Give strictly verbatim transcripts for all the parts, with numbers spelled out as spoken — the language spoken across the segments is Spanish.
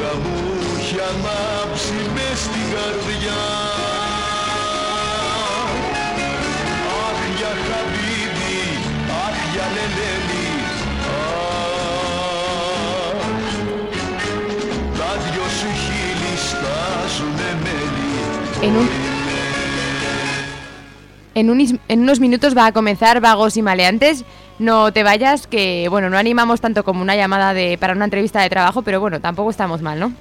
En, un, en, un, en unos minutos va a comenzar Vagos y Maleantes. No te vayas, que bueno, no animamos tanto como una llamada de para una entrevista de trabajo, pero bueno, tampoco estamos mal, ¿no?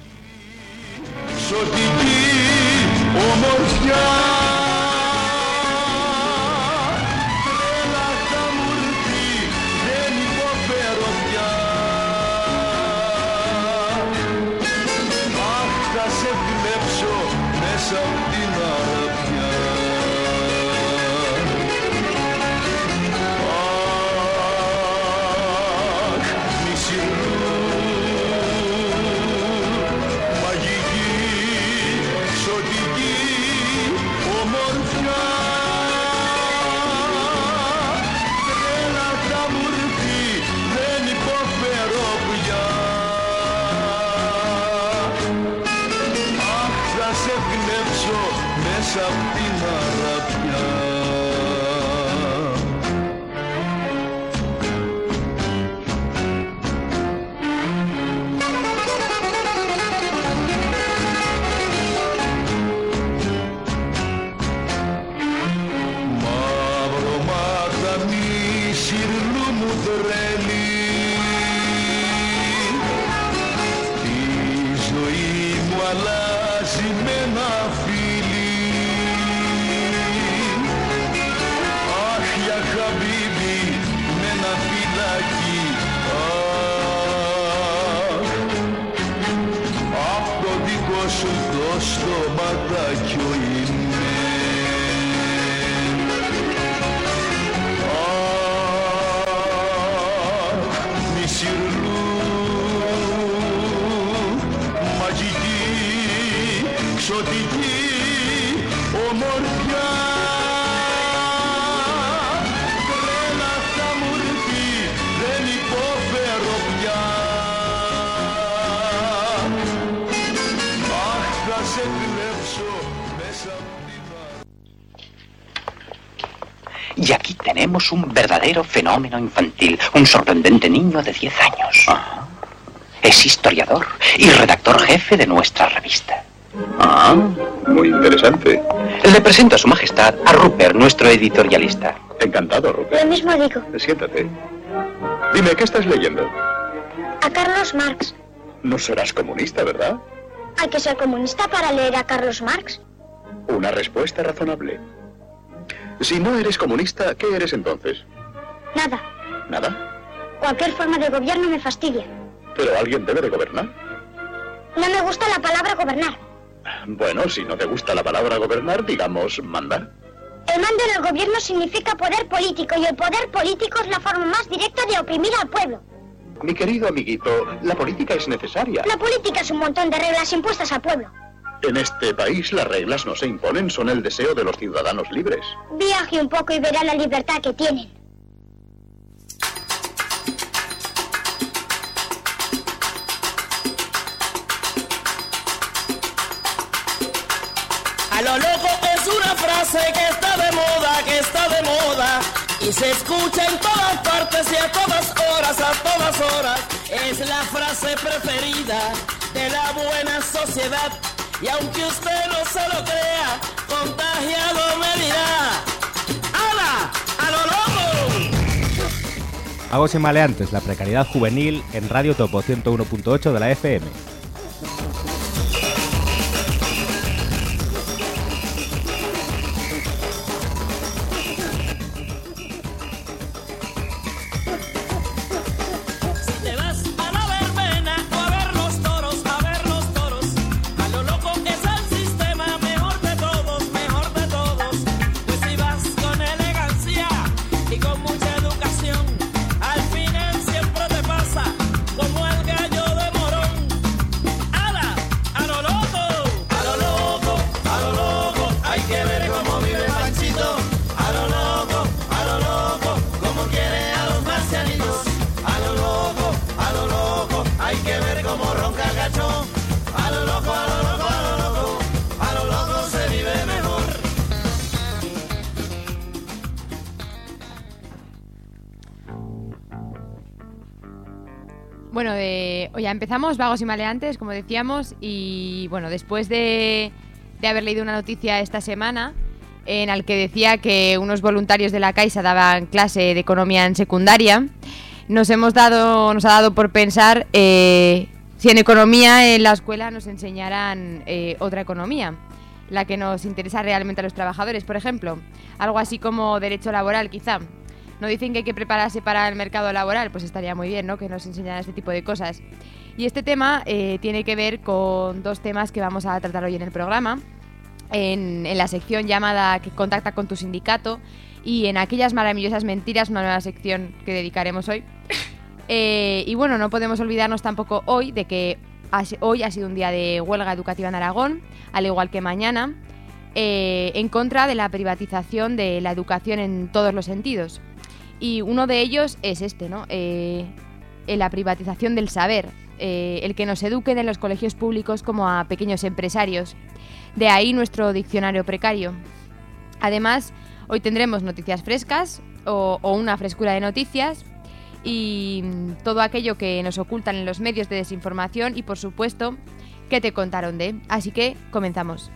Y aquí tenemos un verdadero fenómeno infantil, un sorprendente niño de diez años. Ah. Es historiador y redactor jefe de nuestra revista. Ah, muy interesante. Le presento a su majestad a Rupert, nuestro editorialista. Encantado, Rupert. Lo mismo digo. Siéntate. Dime, ¿qué estás leyendo? A Carlos Marx. No serás comunista, ¿verdad? Hay que ser comunista para leer a Carlos Marx. Una respuesta razonable. Si no eres comunista, ¿qué eres entonces? Nada. ¿Nada? Cualquier forma de gobierno me fastidia. Pero alguien debe de gobernar. No me gusta la palabra gobernar. Bueno, si no te gusta la palabra gobernar, digamos, mandar. El mando en el gobierno significa poder político, y el poder político es la forma más directa de oprimir al pueblo. Mi querido amiguito, la política es necesaria. La política es un montón de reglas impuestas al pueblo. En este país las reglas no se imponen, son el deseo de los ciudadanos libres. Viaje un poco y verá la libertad que tienen. A lo loco es una frase que está de moda, que está de moda, y se escucha en todas partes y a todas horas, a todas horas. Es la frase preferida de la buena sociedad. Y aunque usted no se lo crea, contagiado me dirá: ¡hala! ¡A lo loco! Vagos y Maleantes, la precariedad juvenil en Radio Topo ciento uno punto ocho de la F M. Bueno, de, ya empezamos Vagos y Maleantes, como decíamos, y bueno, después de, de haber leído una noticia esta semana en la que decía que unos voluntarios de la Caixa daban clase de economía en secundaria, nos hemos dado, nos ha dado por pensar eh, si en economía en la escuela nos enseñaran eh, otra economía, la que nos interesa realmente a los trabajadores, por ejemplo, algo así como derecho laboral, quizá. ¿No dicen que hay que prepararse para el mercado laboral? Pues estaría muy bien, ¿no?, que nos enseñaran este tipo de cosas. Y este tema eh, tiene que ver con dos temas que vamos a tratar hoy en el programa, en, en la sección llamada que Contacta con tu sindicato y en Aquellas maravillosas mentiras, una nueva sección que dedicaremos hoy. Eh, y bueno, no podemos olvidarnos tampoco hoy de que hoy ha sido un día de huelga educativa en Aragón, al igual que mañana, eh, en contra de la privatización de la educación en todos los sentidos. Y uno de ellos es este, ¿no? Eh, la privatización del saber, eh, el que nos eduquen en los colegios públicos como a pequeños empresarios. De ahí nuestro diccionario precario. Además, hoy tendremos noticias frescas o, o una frescura de noticias y todo aquello que nos ocultan en los medios de desinformación y, por supuesto, que te contaron de. Así que comenzamos.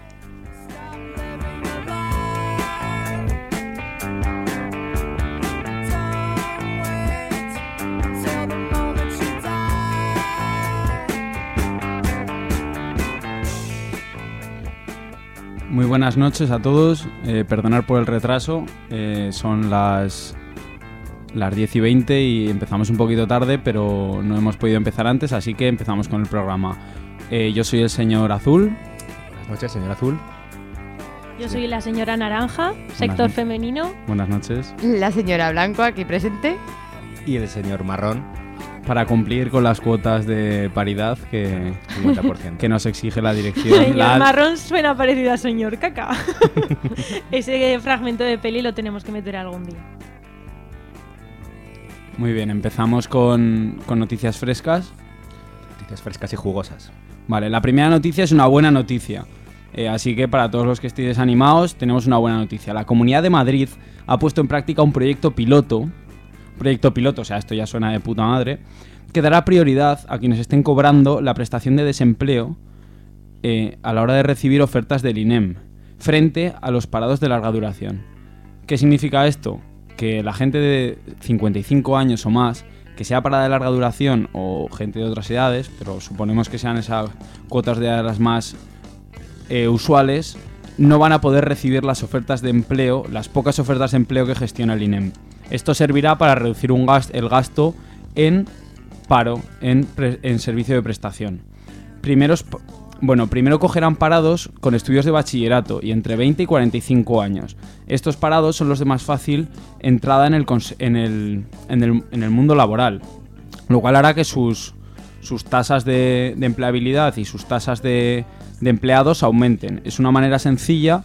Muy buenas noches a todos, eh, perdonad por el retraso, eh, son las, las diez y veinte y empezamos un poquito tarde, pero no hemos podido empezar antes, así que empezamos con el programa. Eh, yo soy el señor Azul. Buenas noches, señor Azul. Yo soy la señora Naranja, sector no- femenino. Buenas noches. La señora Blanco, aquí presente. Y el señor Marrón, Para cumplir con las cuotas de paridad que, cincuenta por ciento. que nos exige la dirección. Señor La- Marrón suena parecido a señor Caca. Ese fragmento de peli lo tenemos que meter algún día. Muy bien, empezamos con, con noticias frescas. Noticias frescas y jugosas. Vale, la primera noticia es una buena noticia. Eh, así que para todos los que estéis desanimados, tenemos una buena noticia. La Comunidad de Madrid ha puesto en práctica un proyecto piloto. Proyecto piloto, o sea, esto ya suena de puta madre. Que dará prioridad a quienes estén cobrando la prestación de desempleo eh, a la hora de recibir ofertas del I N E M, frente a los parados de larga duración. ¿Qué significa esto? Que la gente de cincuenta y cinco años o más, que sea parada de larga duración o gente de otras edades, pero suponemos que sean esas cuotas de edad las más eh, usuales, no van a poder recibir las ofertas de empleo, las pocas ofertas de empleo que gestiona el I N E M. Esto servirá para reducir un gas- el gasto en paro, en, pre- en servicio de prestación. Primeros, bueno, primero cogerán parados con estudios de bachillerato y entre veinte y cuarenta y cinco años. Estos parados son los de más fácil entrada en el, cons- en el, en el, en el mundo laboral, lo cual hará que sus, sus tasas de, de empleabilidad y sus tasas de, de empleados aumenten. Es una manera sencilla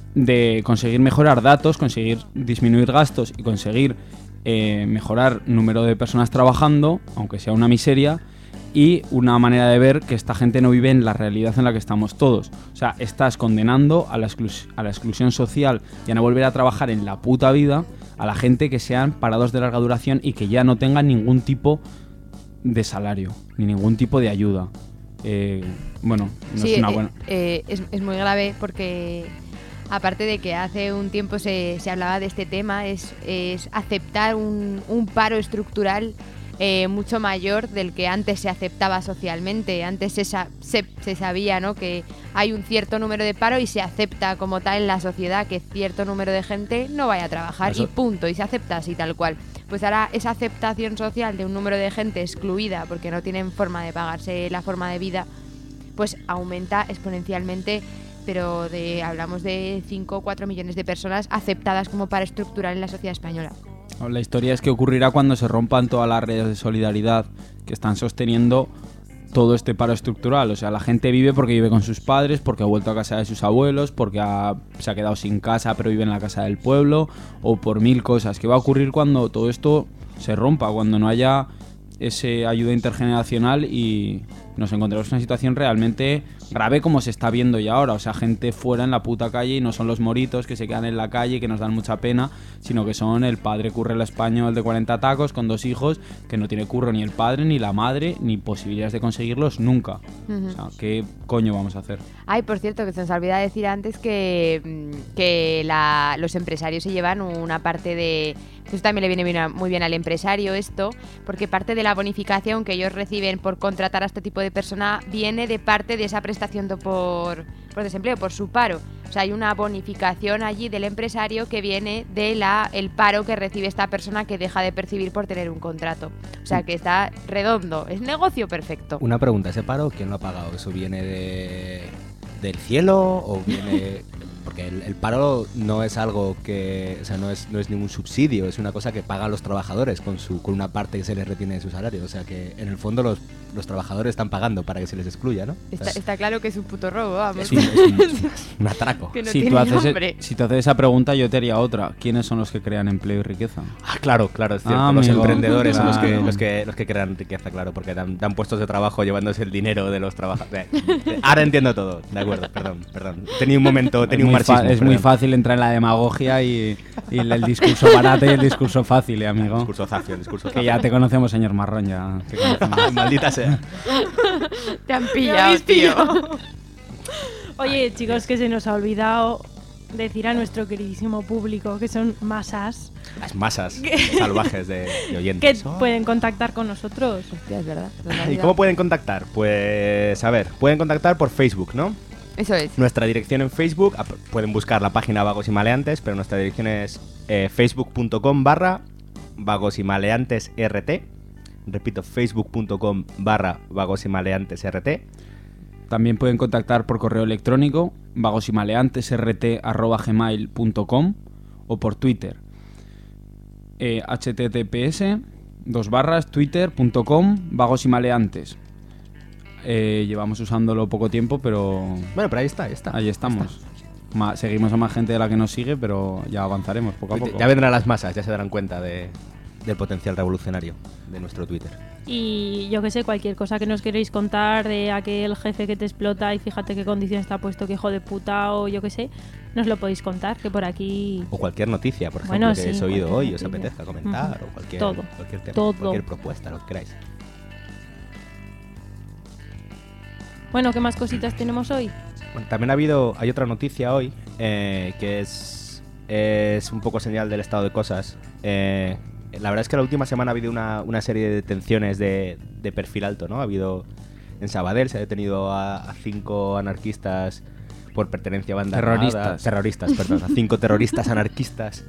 de conseguir mejorar datos, conseguir disminuir gastos y conseguir eh, mejorar número de personas trabajando, aunque sea una miseria, y una manera de ver que esta gente no vive en la realidad en la que estamos todos. O sea, estás condenando a la, exclus- a la exclusión social y a no volver a trabajar en la puta vida a la gente que sean parados de larga duración y que ya no tengan ningún tipo de salario, ni ningún tipo de ayuda. Eh, bueno, no Sí, es una eh, buena... eh, es, es muy grave porque, aparte de que hace un tiempo se, se hablaba de este tema, es, es aceptar un, un paro estructural eh, mucho mayor del que antes se aceptaba socialmente. Antes se, sa- se, se sabía, ¿no?, que hay un cierto número de paro y se acepta como tal en la sociedad que cierto número de gente no vaya a trabajar. Eso- Y punto, y se acepta así tal cual. Pues ahora esa aceptación social de un número de gente excluida porque no tienen forma de pagarse la forma de vida, pues aumenta exponencialmente, pero de hablamos de cinco o cuatro millones de personas aceptadas como paro estructural en la sociedad española. La historia es que ocurrirá cuando se rompan todas las redes de solidaridad que están sosteniendo todo este paro estructural. O sea, la gente vive porque vive con sus padres, porque ha vuelto a casa de sus abuelos, porque ha, se ha quedado sin casa pero vive en la casa del pueblo, o por mil cosas. ¿Qué va a ocurrir cuando todo esto se rompa? Cuando no haya ese ayuda intergeneracional y, Nos encontramos en una situación realmente grave como se está viendo ya ahora. O sea, gente fuera en la puta calle y no son los moritos que se quedan en la calle y que nos dan mucha pena, sino que son el padre currela español de cuarenta tacos con dos hijos que no tiene curro ni el padre, ni la madre, ni posibilidades de conseguirlos nunca. Uh-huh. O sea, ¿qué coño vamos a hacer? Ay, por cierto, que se nos olvidaba decir antes que, que la, los empresarios se llevan una parte de... Eso también le viene bien, muy bien al empresario esto, porque parte de la bonificación que ellos reciben por contratar a este tipo de persona viene de parte de esa prestación por, por desempleo, por su paro. O sea, hay una bonificación allí del empresario que viene de la el paro que recibe esta persona que deja de percibir por tener un contrato. O sea, que está redondo, es negocio perfecto. Una pregunta, ¿ese paro quién lo ha pagado? ¿Eso viene de del cielo o viene...? Porque el, el paro no es algo que, o sea, no es, no es ningún subsidio, es una cosa que pagan los trabajadores con su con una parte que se les retiene de su salario. O sea que en el fondo los, los trabajadores están pagando para que se les excluya, ¿no? Está, está claro que es un puto robo, vamos. Sí, es un, un atraco. Que no si, tiene tú haces, nombre. si tú haces esa pregunta, yo te haría otra. ¿Quiénes son los que crean empleo y riqueza? Ah, claro, claro, es cierto. Ah, los amigo. emprendedores Claro. son los que, los, que, los que crean riqueza, claro, porque dan, dan puestos de trabajo llevándose el dinero de los trabajadores. Ahora entiendo todo, de acuerdo, perdón, perdón. Tenía un momento, tenía es un muy marxismo. fa- Es perdón. muy fácil entrar en la demagogia y, y el, el discurso barato y el discurso fácil, ¿eh, amigo? El discurso zafio, el discurso Que ya te conocemos, señor Marrón, ya te conocemos. Ay, maldita sea. Te han Me pillado, habéis tío. pillado. Oye, chicos, que se nos ha olvidado decir a nuestro queridísimo público, que son masas, Las masas salvajes de, de que oyentes. pueden contactar con nosotros. Hostia, es verdad. ¿Y cómo pueden contactar? Pues, a ver, pueden contactar por Facebook, ¿no? Eso es. Nuestra dirección en Facebook, ap- pueden buscar la página Vagos y Maleantes, pero nuestra dirección es eh, facebook.com barra Vagos y Maleantes RT. Repito, facebook.com barra Vagos y Maleantes RT. También pueden contactar por correo electrónico vagosimaleantesrt arroba gmail punto com o por Twitter eh, https dos barras twitter.com vagosimaleantes. Eh, llevamos usándolo poco tiempo, pero Bueno, pero ahí está, ahí está. ahí estamos. Ma- seguimos a más gente de la que nos sigue, pero ya avanzaremos poco a poco. Ya vendrán las masas, ya se darán cuenta de, del potencial revolucionario de nuestro Twitter. Y yo que sé, cualquier cosa que nos queréis contar de aquel jefe que te explota y fíjate qué condición está puesto, que hijo de puta, o yo que sé, nos lo podéis contar, que por aquí... O cualquier noticia, por ejemplo, Bueno, que sí, hayáis oído cualquier hoy, os noticia. apetezca comentar, Ujú. o cualquier, Todo. cualquier tema, Todo. cualquier propuesta, lo que queráis. Bueno, ¿qué más cositas tenemos hoy? Bueno, también ha habido, hay otra noticia hoy, eh, que es, es un poco señal del estado de cosas. Eh, la verdad es que la última semana ha habido una, una serie de detenciones de, de perfil alto, ¿no? Ha habido, en Sabadell se ha detenido a, a cinco anarquistas por pertenencia a bandas Terroristas. armadas. Terroristas, perdón, a cinco terroristas anarquistas.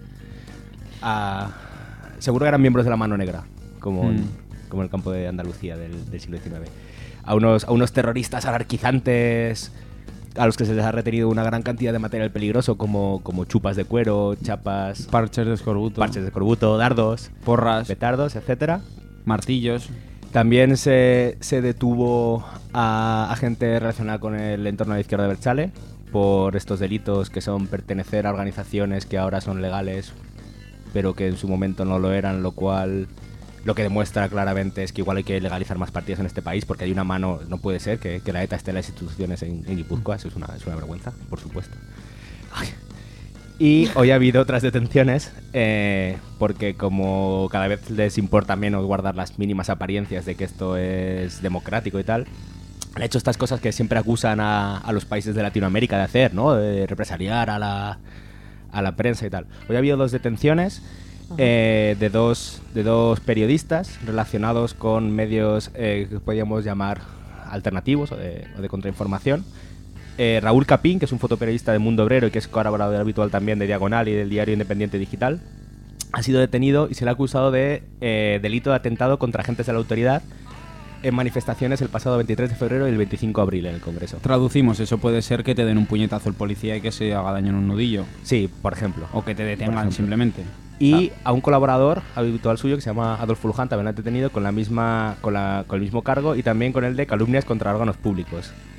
A, seguro que eran miembros de la Mano Negra, como, en, Mm. como en el campo de Andalucía del, del siglo diecinueve. A unos, a unos terroristas anarquizantes a los que se les ha retenido una gran cantidad de material peligroso, como, como chupas de cuero, chapas, Parches de escorbuto, parches de escorbuto, dardos, porras, petardos, etcétera. martillos. También se, se detuvo a, a gente relacionada con el entorno de la izquierda de Berchale por estos delitos que son pertenecer a organizaciones que ahora son legales, pero que en su momento no lo eran, lo cual lo que demuestra claramente es que igual hay que legalizar más partidos en este país, porque hay una mano, no puede ser que, que la ETA esté en las instituciones en, en Guipúzcoa, eso es una, es una vergüenza, por supuesto. Ay. Y hoy ha habido otras detenciones, eh, porque como cada vez les importa menos guardar las mínimas apariencias de que esto es democrático y tal, han hecho estas cosas que siempre acusan a, a los países de Latinoamérica de hacer, ¿no? De represaliar a la, a la prensa y tal. Hoy ha habido dos detenciones eh, de, dos, de dos periodistas relacionados con medios eh, que podríamos llamar alternativos o de, o de contrainformación. Eh, Raúl Capín, que es un fotoperiodista de Mundo Obrero y que es colaborador habitual también de Diagonal y del diario Independiente Digital, ha sido detenido y se le ha acusado de eh, delito de atentado contra agentes de la autoridad en manifestaciones el pasado veintitrés de febrero y el veinticinco de abril en el Congreso. Traducimos, eso puede ser que te den un puñetazo el policía y que se haga daño en un nudillo. Sí, por ejemplo. O que te Por detengan ejemplo. simplemente. Y a un colaborador habitual suyo que se llama Adolfo Luján también lo ha detenido con, la misma, con, la, con el mismo cargo y también con el de calumnias contra órganos públicos.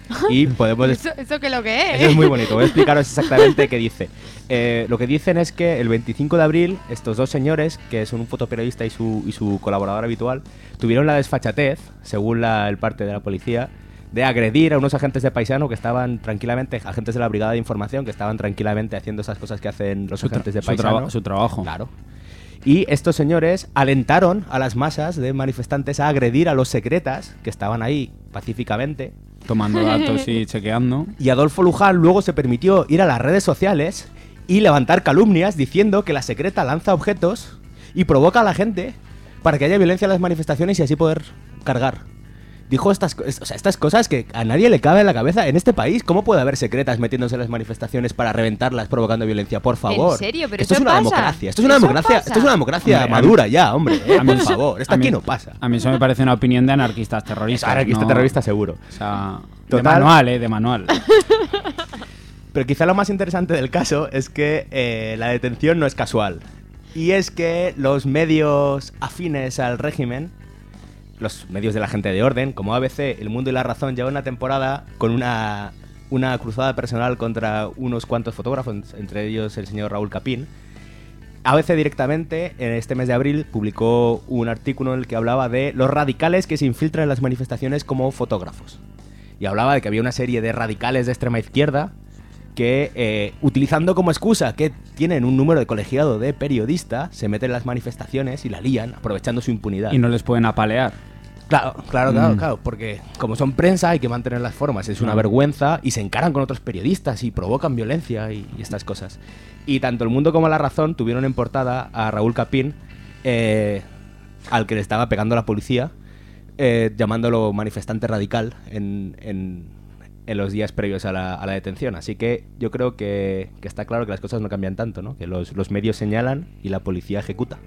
Y podemos... ¿Eso, ¿Eso qué es lo que es? Eso es muy bonito. Voy a explicaros exactamente qué dice. Eh, lo que dicen es que el veinticinco de abril, estos dos señores, que son un fotoperiodista y su, y su colaborador habitual, tuvieron la desfachatez, según la, el parte de la policía, de agredir a unos agentes de paisano que estaban tranquilamente, agentes de la Brigada de Información, que estaban tranquilamente haciendo esas cosas que hacen los Su agentes de su paisano. traba- su trabajo. Claro. Y estos señores alentaron a las masas de manifestantes a agredir a los secretas, que estaban ahí pacíficamente. Tomando datos y chequeando. Y Adolfo Luján luego se permitió ir a las redes sociales y levantar calumnias diciendo que la secreta lanza objetos y provoca a la gente para que haya violencia en las manifestaciones y así poder cargar. Dijo estas, co- es- o sea, estas cosas que a nadie le cabe en la cabeza en este país. ¿Cómo puede haber secretas metiéndose en las manifestaciones para reventarlas provocando violencia? Por favor. ¿En serio? ¿Pero esto eso es una pasa? democracia. Esto es una ¿Eso democracia. pasa? Esto es una democracia Hombre, a mí- madura ya, hombre. eh, A mí por eso- favor. Esto a mí- aquí no pasa. A mí eso me parece una opinión de anarquistas terroristas. Anarquista no- terrorista seguro. O sea, de Total. manual, ¿eh? De manual. Pero quizá lo más interesante del caso es que eh, la detención no es casual. Y es que los medios afines al régimen, los medios de la gente de orden, como A B C, El Mundo y La Razón, llevan una temporada con una, una cruzada personal contra unos cuantos fotógrafos, entre ellos el señor Raúl Capín. A B C directamente, en este mes de abril, publicó un artículo en el que hablaba de los radicales que se infiltran en las manifestaciones como fotógrafos. Y hablaba de que había una serie de radicales de extrema izquierda que, eh, utilizando como excusa que tienen un número de colegiado de periodista, se meten en las manifestaciones y la lían, aprovechando su impunidad. Y no les pueden apalear. Claro, claro, claro, Mm. claro, porque como son prensa hay que mantener las formas, es una Mm. vergüenza y se encaran con otros periodistas y provocan violencia y, y estas cosas. Y tanto El Mundo como La Razón tuvieron en portada a Raúl Capín, eh, al que le estaba pegando la policía, eh, llamándolo manifestante radical en, en, en los días previos a la, a la detención. Así que yo creo que, que está claro que las cosas no cambian tanto, ¿no? Que los, los medios señalan y la policía ejecuta.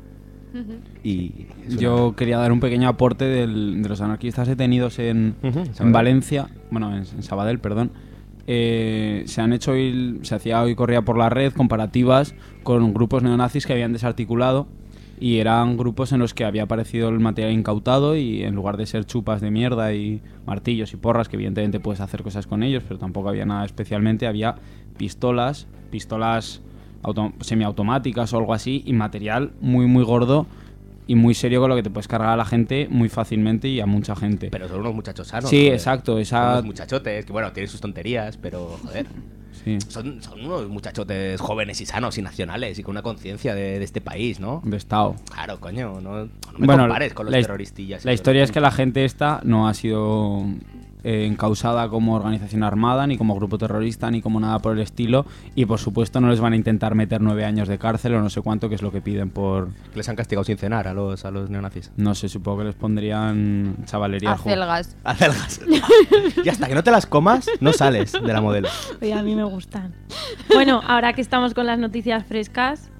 Y es una- Yo quería dar un pequeño aporte del- de los anarquistas detenidos en, Ujú, en Sabadell. Valencia, bueno, en, en Sabadell, perdón. Eh, se han hecho hoy, se hacía hoy corría por la red comparativas con grupos neonazis que habían desarticulado y eran grupos en los que había aparecido el material incautado y en lugar de ser chupas de mierda y martillos y porras, que evidentemente puedes hacer cosas con ellos, pero tampoco había nada especialmente, había pistolas, pistolas auto- semiautomáticas o algo así y material muy muy gordo y muy serio con lo que te puedes cargar a la gente muy fácilmente y a mucha gente. Pero son unos muchachos sanos. Sí, joder. exacto, Son esa- unos muchachotes que, bueno, tienen sus tonterías, pero, joder, Sí, son, son unos muchachotes jóvenes y sanos y nacionales y con una conciencia de, de este país, ¿no? de estado. Claro, coño, no, no me Bueno, compares con los la his- terroristillas. La historia es que la gente esta no ha sido eh, encausada como organización armada, ni como grupo terrorista, ni como nada por el estilo. Y por supuesto no les van a intentar meter nueve años de cárcel o no sé cuánto, que es lo que piden por... Les han castigado sin cenar a los, a los neonazis. No sé, supongo que les pondrían chavalería. al juego. Acelgas. Acelgas. Y hasta que no te las comas, no sales de la modelo. Oye, a mí me gustan. Bueno, ahora que estamos con las noticias frescas,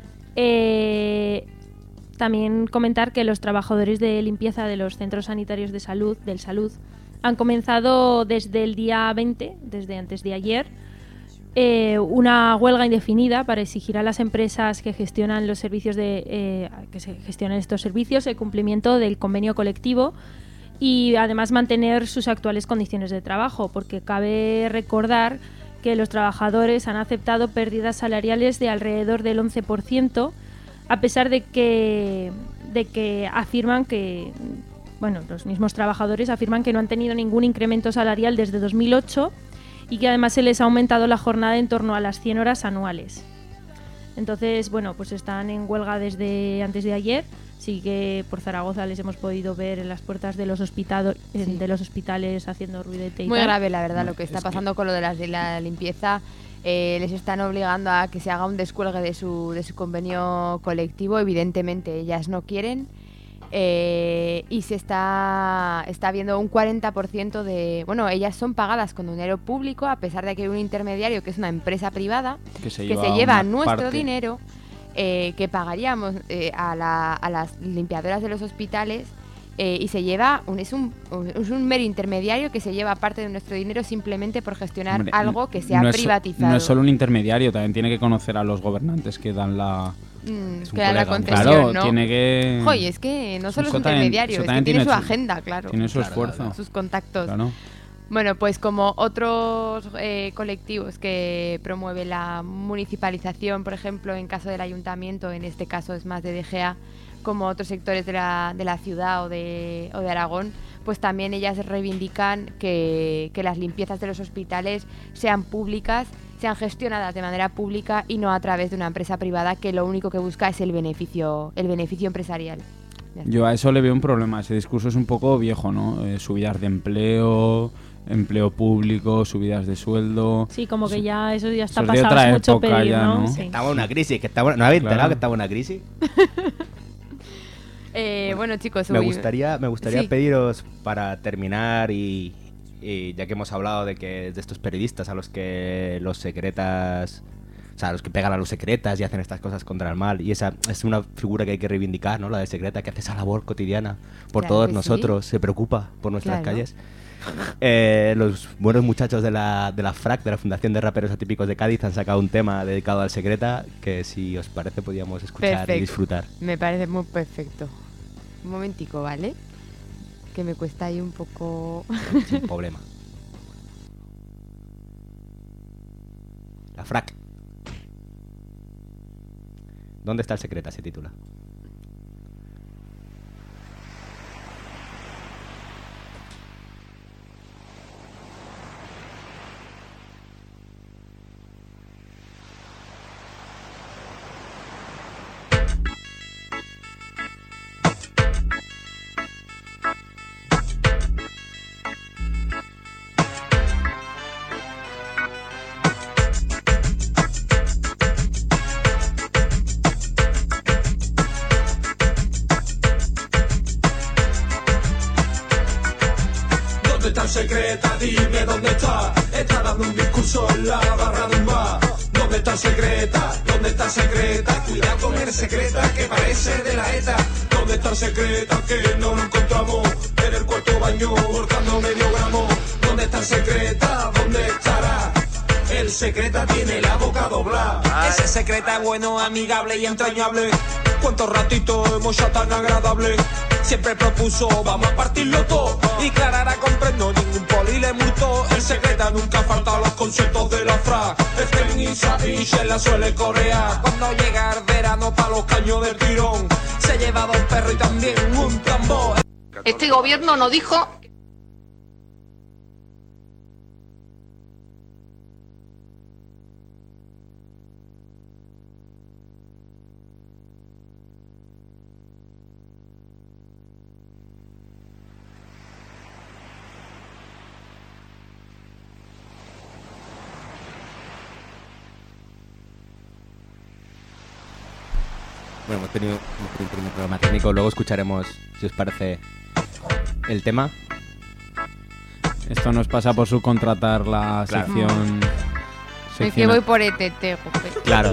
eh, también comentar que los trabajadores de limpieza de los centros sanitarios de salud, del salud, han comenzado desde el día veinte, desde antes de ayer, eh, una huelga indefinida para exigir a las empresas que gestionan los servicios de eh, que se gestionen estos servicios el cumplimiento del convenio colectivo y además mantener sus actuales condiciones de trabajo, porque cabe recordar que los trabajadores han aceptado pérdidas salariales de alrededor del once por ciento, a pesar de que, de que afirman que, bueno, los mismos trabajadores afirman que no han tenido ningún incremento salarial desde dos mil ocho y que además se les ha aumentado la jornada en torno a las cien horas anuales. Entonces, bueno, pues están en huelga desde antes de ayer. Sí que por Zaragoza les hemos podido ver en las puertas de los, hospitado- en- de los hospitales haciendo ruidete y Muy tal. grave, la verdad, lo que es está que- pasando con lo de, las de la limpieza. Eh, les están obligando a que se haga un descuelgue de su, de su convenio colectivo. Evidentemente, ellas no quieren. Eh, y se está, está viendo un cuarenta por ciento de... Bueno, ellas son pagadas con dinero público, a pesar de que hay un intermediario que es una empresa privada Que se que lleva, se lleva una nuestro parte. dinero eh, que pagaríamos eh, a, la- a las limpiadoras de los hospitales eh, y se lleva un, es, un, un- es un mero intermediario que se lleva parte de nuestro dinero simplemente por gestionar Hombre, algo que se ha no es so- privatizado. No es solo un intermediario, también tiene que conocer a los gobernantes que dan la... Mm, Es un que da la colega, un- concesión, Claro, ¿no? tiene que... Joder, es que no solo es Eso también- intermediario, eso es que también tiene, tiene su su- agenda, claro. Tiene su Claro, esfuerzo. claro, Sus contactos. Claro. Bueno, pues como otros eh, colectivos que promueven la municipalización, por ejemplo, en caso del ayuntamiento, en este caso es más de D G A, como otros sectores de la, de la ciudad o de, o de Aragón, pues también ellas reivindican que, que las limpiezas de los hospitales sean públicas, sean gestionadas de manera pública y no a través de una empresa privada que lo único que busca es el beneficio, el beneficio empresarial. Yo a eso le veo un problema. Ese discurso es un poco viejo, ¿no? Eh, subidas de empleo, empleo público, subidas de sueldo. Sí, como que ya eso ya está Eso es de pasado, otra es mucho época pedir, ya, ¿no? ¿no? Sí. Estaba una crisis, que estaba, ¿no habéis Claro. enterado que estaba una crisis? Eh, bueno, chicos, Me uy, gustaría, me gustaría sí. pediros para terminar y, y ya que hemos hablado de que de estos periodistas a los que los secretas, o sea, los que pegan a los secretas y hacen estas cosas contra el mal, y esa es una figura que hay que reivindicar, ¿no? La de secreta que hace esa labor cotidiana por Claro todos que sí. nosotros, se preocupa por nuestras Claro. calles. Eh, los buenos muchachos de la, de la F R A C, de la Fundación de Raperos Atípicos de Cádiz, han sacado un tema dedicado al secreta que, si os parece, podíamos escuchar Perfecto. y disfrutar. Me parece muy perfecto. Un momentico, ¿vale? Que me cuesta ahí un poco... Sin problema. La F R A C. ¿Dónde está el secreta? Se titula. ¿Dónde está el secreta? Dime dónde está. Está dando un discurso en la barra de un bar. ¿Dónde está el secreta? ¿Dónde está el secreta? Cuidado con el secreta que parece de la ETA. ¿Dónde está el secreta? Que no lo encontramos. En el cuarto baño volcando medio gramo. ¿Dónde está el secreta? ¿Dónde estará? El secreta tiene la boca doblada. Ese secreta es bueno, amigable y entrañable. Cuántos ratitos hemos ya tan agradable. Siempre propuso, vamos a partirlo todo. Y Clara comprendo, ningún poli le multó. El secreta nunca falta a los conciertos de la F R A C. Este Isa y se la suele corear. Cuando llega el verano pa' los caños del tirón, se lleva dos perros y también un tambor. Este gobierno no dijo... Bueno, hemos tenido, hemos tenido un pequeño problema técnico. Luego escucharemos, si os parece, el tema. Esto nos pasa por subcontratar la Claro. sección... Es que sección- voy por E T T, jope. Claro.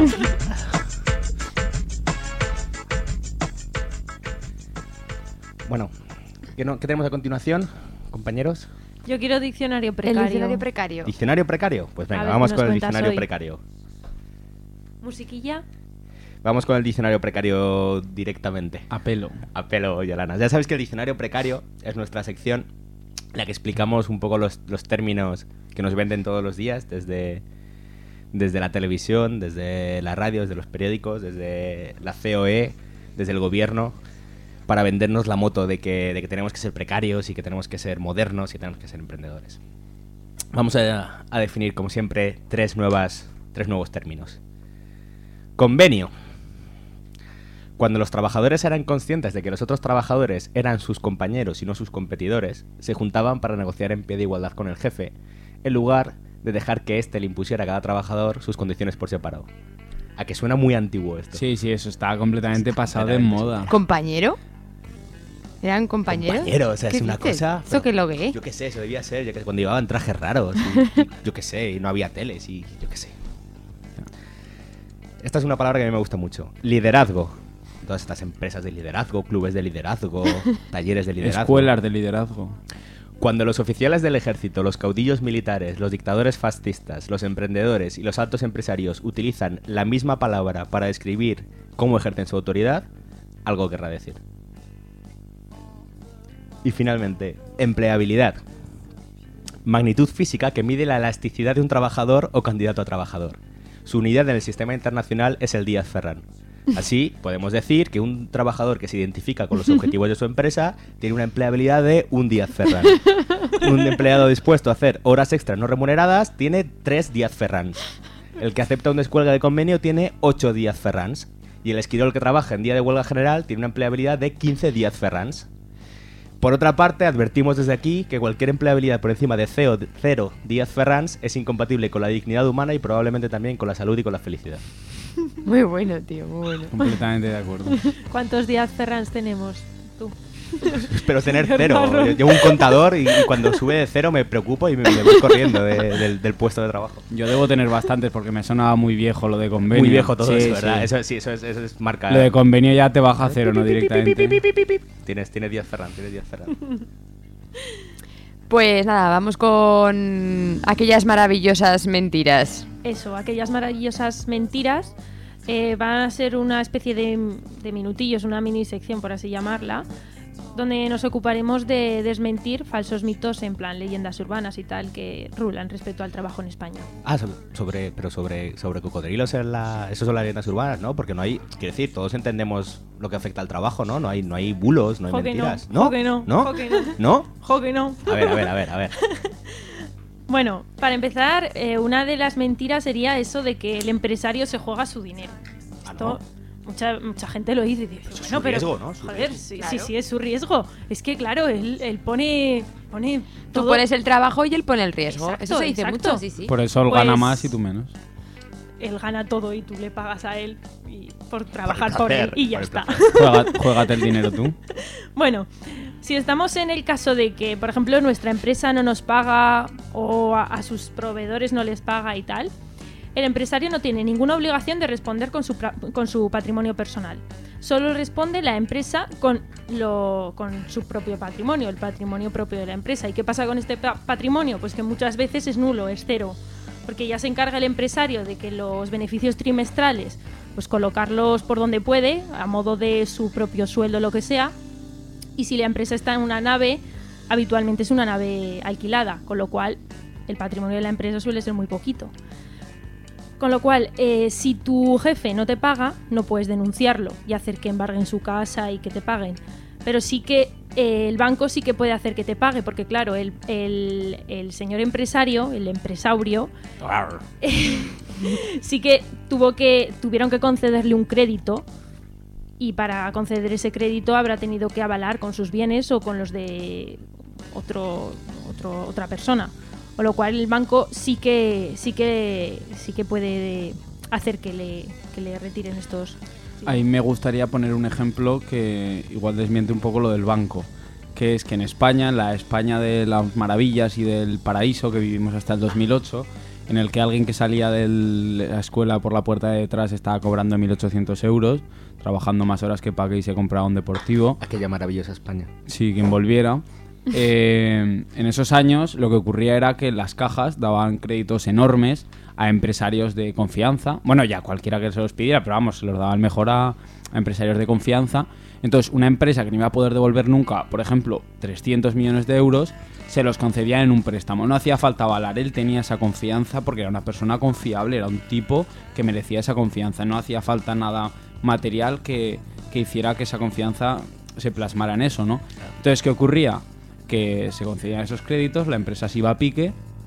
Bueno, ¿qué, no- qué tenemos a continuación, compañeros? Yo quiero diccionario El precario. diccionario precario. ¿Diccionario precario? Pues venga, A ver, vamos ¿qué nos con el cuentas diccionario hoy? precario. Musiquilla. Vamos con el diccionario precario directamente. A pelo. A pelo, Yolana. Ya sabéis que el diccionario precario es nuestra sección en la que explicamos un poco los, los términos que nos venden todos los días, desde, desde la televisión, desde la radio, desde los periódicos, desde la C O E, desde el gobierno, para vendernos la moto de que, de que tenemos que ser precarios y que tenemos que ser modernos y que tenemos que ser emprendedores. Vamos a, a definir, como siempre, tres, nuevas, tres nuevos términos. Convenio. Cuando los trabajadores eran conscientes de que los otros trabajadores eran sus compañeros y no sus competidores, se juntaban para negociar en pie de igualdad con el jefe, en lugar de dejar que éste le impusiera a cada trabajador sus condiciones por separado. ¿A que suena muy antiguo esto? Sí, sí, eso está completamente pasado de completamente moda. ¿Compañero? ¿Eran compañeros? Compañero, o sea, ¿Qué es una dices? cosa... ¿Eso qué lo que es? Yo qué sé, eso debía ser, yo que sé, cuando llevaban trajes raros, y- y yo qué sé, y no había teles, y yo qué sé. Esta es una palabra que a mí me gusta mucho. Liderazgo. Todas estas empresas de liderazgo, clubes de liderazgo, talleres de liderazgo. Escuelas de liderazgo. Cuando los oficiales del ejército, los caudillos militares, los dictadores fascistas, los emprendedores y los altos empresarios utilizan la misma palabra para describir cómo ejercen su autoridad, algo querrá decir. Y finalmente, empleabilidad. magnitud física que mide la elasticidad de un trabajador o candidato a trabajador. Su unidad en el sistema internacional es el Díaz-Ferrán. Así, podemos decir que un trabajador que se identifica con los objetivos de su empresa tiene una empleabilidad de un Díaz-Ferrán. Un empleado dispuesto a hacer horas extras no remuneradas tiene tres Díaz-Ferráns. El que acepta un descuelgue de convenio tiene ocho Díaz-Ferráns. Y el esquirol que trabaja en día de huelga general tiene una empleabilidad de quince Díaz-Ferráns. Por otra parte, advertimos desde aquí que cualquier empleabilidad por encima de cero Díaz-Ferráns es incompatible con la dignidad humana y probablemente también con la salud y con la felicidad. Muy bueno, tío, muy bueno. Completamente de acuerdo. ¿Cuántos días Ferrans tenemos tú? Espero tener cero. Yo llevo un contador y, y cuando sube de cero me preocupo y me, me voy corriendo de, del, del puesto de trabajo. Yo debo tener bastantes porque me sonaba muy viejo lo de convenio. Muy viejo todo sí, eso, ¿verdad? Sí. Eso, sí, eso es, eso es marca. Lo de convenio ya te baja a cero, no directamente. Tienes, tienes diez Ferran, tienes diez Ferran. Pues nada, vamos con aquellas maravillosas mentiras. Eso, aquellas maravillosas mentiras eh, van a ser una especie de, de minutillos, una mini sección por así llamarla, donde nos ocuparemos de desmentir falsos mitos en plan leyendas urbanas y tal que rulan respecto al trabajo en España. Ah, sobre, sobre pero sobre sobre cocodrilos en la, eso son las leyendas urbanas, ¿no? Porque no hay, quiero decir, todos entendemos lo que afecta al trabajo, ¿no? No hay no hay bulos, no hay Jo que mentiras, no, ¿no? jo que no, ¿No? jo que no. ¿No? Jo que no. A ver, a ver, a ver, a ver. Bueno, para empezar, eh, una de las mentiras sería eso de que el empresario se juega su dinero. Ah, Esto ¿no? mucha mucha gente lo dice y dice, Eso es bueno, su pero riesgo, ¿no? Su joder, riesgo. sí, Claro. sí, sí, es su riesgo. Es que claro, él, él pone pone Tú todo. pones el trabajo y él pone el riesgo. Exacto, Eso se dice exacto. mucho, sí, sí. Por eso él Pues- gana más y tú menos. Él gana todo y tú le pagas a él y por trabajar el por él placer, y ya por el está. placer. Juega, juégate el dinero tú. Bueno, si estamos en el caso de que, por ejemplo, nuestra empresa no nos paga o a, a sus proveedores no les paga y tal, el empresario no tiene ninguna obligación de responder con su, pra- con su patrimonio personal. Solo responde la empresa con, lo, con su propio patrimonio, el patrimonio propio de la empresa. ¿Y qué pasa con este pa- patrimonio? Pues que muchas veces es nulo, es cero. Porque ya se encarga el empresario de que los beneficios trimestrales, pues colocarlos por donde puede, a modo de su propio sueldo, lo que sea. Y si la empresa está en una nave, habitualmente es una nave alquilada, con lo cual el patrimonio de la empresa suele ser muy poquito. Con lo cual, eh, si tu jefe no te paga, no puedes denunciarlo y hacer que embarguen su casa y que te paguen. Pero sí que eh, el banco sí que puede hacer que te pague, porque claro, el, el, el señor empresario, el empresaurio, sí que tuvo que tuvieron que concederle un crédito y para conceder ese crédito habrá tenido que avalar con sus bienes o con los de otro, otro otra persona. Con lo cual el banco sí que sí que sí que puede hacer que le, que le retiren estos. Ahí me gustaría poner un ejemplo que igual desmiente un poco lo del banco, que es que en España, en la España de las maravillas y del paraíso que vivimos hasta el dos mil ocho, en el que alguien que salía de la escuela por la puerta de detrás estaba cobrando mil ochocientos euros, trabajando más horas que pague y se compraba un deportivo. Aquella maravillosa España. Sí, quien volviera. Eh, en esos años lo que ocurría era que las cajas daban créditos enormes a empresarios de confianza. Bueno, ya cualquiera que se los pidiera, pero vamos, se los daban mejor a, a empresarios de confianza. Entonces, una empresa que no iba a poder devolver nunca, por ejemplo, trescientos millones de euros, se los concedía en un préstamo. No hacía falta avalar, él tenía esa confianza porque era una persona confiable, era un tipo que merecía esa confianza. No hacía falta nada material que, que hiciera que esa confianza se plasmara en eso, ¿no? Entonces, ¿qué ocurría? Que se concedían esos créditos, la empresa se iba a pique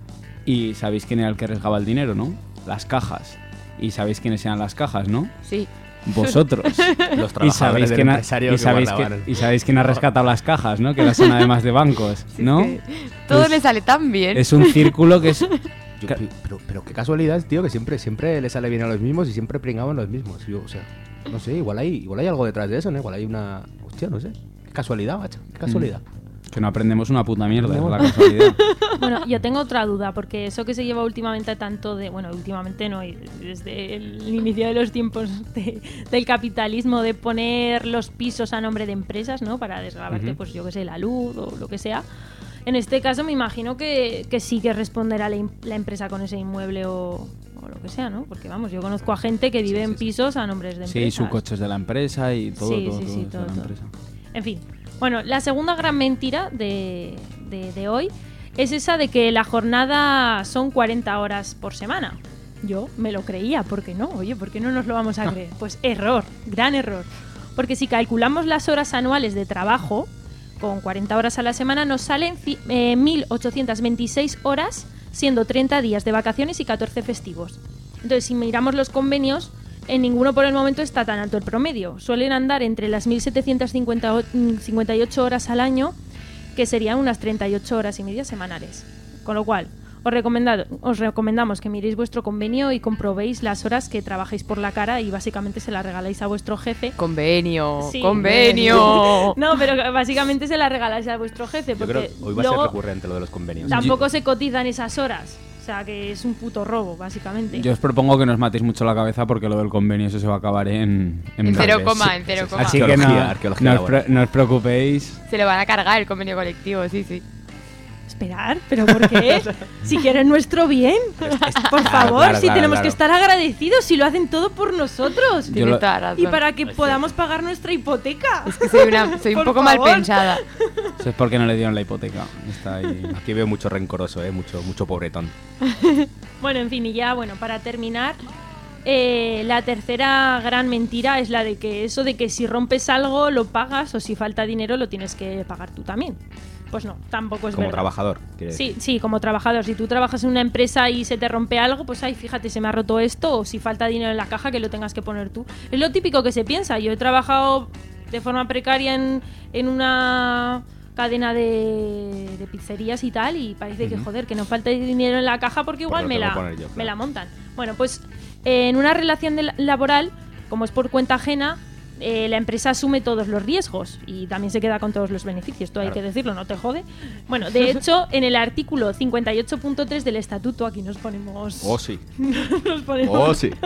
y sabéis quién era el que arriesgaba el dinero, ¿no? Las cajas. Y sabéis quiénes eran las cajas, ¿no? Sí. Vosotros. Los y trabajadores sabéis del quién ha, empresario y que sabéis guardaban. que- y sabéis quién ha rescatado las cajas, ¿no? Que ahora son además de bancos, ¿no? Que todo Pues le sale tan bien. es un círculo que es... Yo- pero, pero qué casualidad, tío, que siempre, siempre le sale bien a los mismos y siempre pringaban los mismos. Yo, o sea, no sé, igual hay, igual hay algo detrás de eso, ¿no? Igual hay una... Hostia, no sé. Qué casualidad, macho. Qué casualidad. Que no aprendemos una puta mierda, es No. la casualidad. Bueno, yo tengo otra duda, porque eso que se lleva últimamente tanto de... Bueno, últimamente no, desde el inicio de los tiempos de- del capitalismo, de poner los pisos a nombre de empresas, ¿no? Para desgrabarte, Ujú. pues yo que sé, la luz o lo que sea. En este caso me imagino que, que sí que responderá la, im- la empresa con ese inmueble o, o lo que sea, ¿no? Porque vamos, yo conozco a gente que vive en pisos a nombres de Sí, empresas. su coche es de la empresa y todo, Sí, todo, sí, todo sí, es de todo, la todo. empresa. En fin, bueno, la segunda gran mentira de, de, de hoy es esa de que la jornada son cuarenta horas por semana. Yo me lo creía, ¿por qué no? Oye, ¿por qué no nos lo vamos a creer? Pues error, gran error. Porque si calculamos las horas anuales de trabajo, con cuarenta horas a la semana, nos salen eh, mil ochocientas veintiséis horas, siendo treinta días de vacaciones y catorce festivos. Entonces, si miramos los convenios, en ninguno por el momento está tan alto el promedio. Suelen andar entre las mil setecientas cincuenta y ocho horas al año, que serían unas treinta y ocho horas y media semanales. Con lo cual, os, recomendado, os recomendamos que miréis vuestro convenio y comprobéis las horas que trabajéis por la cara y básicamente se las regaláis a vuestro jefe. Convenio, sí. convenio. No, pero básicamente se las regaláis a vuestro jefe. Yo porque creo que hoy va a ser recurrente lo de los convenios. Tampoco se cotizan esas horas. O sea, que es un puto robo, básicamente. Yo os propongo que no os matéis mucho la cabeza porque lo del convenio eso se va a acabar en... En, en cero coma, en cero coma. Así que no, no, os pre- no os preocupéis. Se lo van a cargar el convenio colectivo, sí, sí. Esperar, ¿pero por qué? Si quieren nuestro bien. Por favor, claro, claro, si claro, tenemos claro. que estar agradecidos, si lo hacen todo por nosotros. Tienes lo... toda razón. Y para que podamos pagar nuestra hipoteca. Es que soy, una, soy un poco favor. mal pensada. Eso es porque no le dieron la hipoteca. Está ahí. Aquí veo mucho rencoroso, ¿eh? mucho, mucho pobretón. Bueno, en fin, y ya, bueno, para terminar, eh, la tercera gran mentira es la de que eso de que si rompes algo lo pagas o si falta dinero lo tienes que pagar tú también. Pues no, tampoco es como verdad. Trabajador. Sí, sí, como trabajador. Si tú trabajas en una empresa y se te rompe algo, pues ay, fíjate, se me ha roto esto, o si falta dinero en la caja que lo tengas que poner tú. Es lo típico que se piensa. Yo he trabajado de forma precaria en, en una cadena de, de pizzerías y tal, y parece uh-huh. que joder, que no falta dinero en la caja porque igual pues me la, yo, claro. me la montan. Bueno, pues eh, en una relación de, laboral, como es por cuenta ajena, Eh, la empresa asume todos los riesgos y también se queda con todos los beneficios. Esto hay claro. que decirlo, no te jode. Bueno, de hecho, en el artículo cincuenta y ocho punto tres del estatuto, aquí nos ponemos... Oh, sí. nos ponemos oh, sí.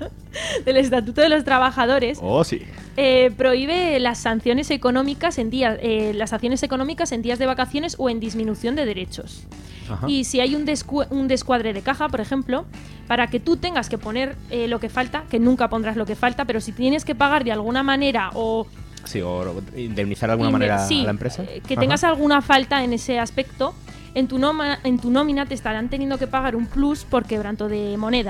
del estatuto de los trabajadores. Oh, sí. Eh, prohíbe las sanciones económicas en días, eh, las acciones económicas en días de vacaciones o en disminución de derechos. Ajá. Y si hay un, descu- un descuadre de caja, por ejemplo, para que tú tengas que poner eh, lo que falta, que nunca pondrás lo que falta, pero si tienes que pagar de alguna manera o... Sí, o indemnizar de alguna inde- manera sí, a la empresa. Eh, que Ajá. tengas alguna falta en ese aspecto, en tu, noma- en tu nómina te estarán teniendo que pagar un plus por quebranto de moneda.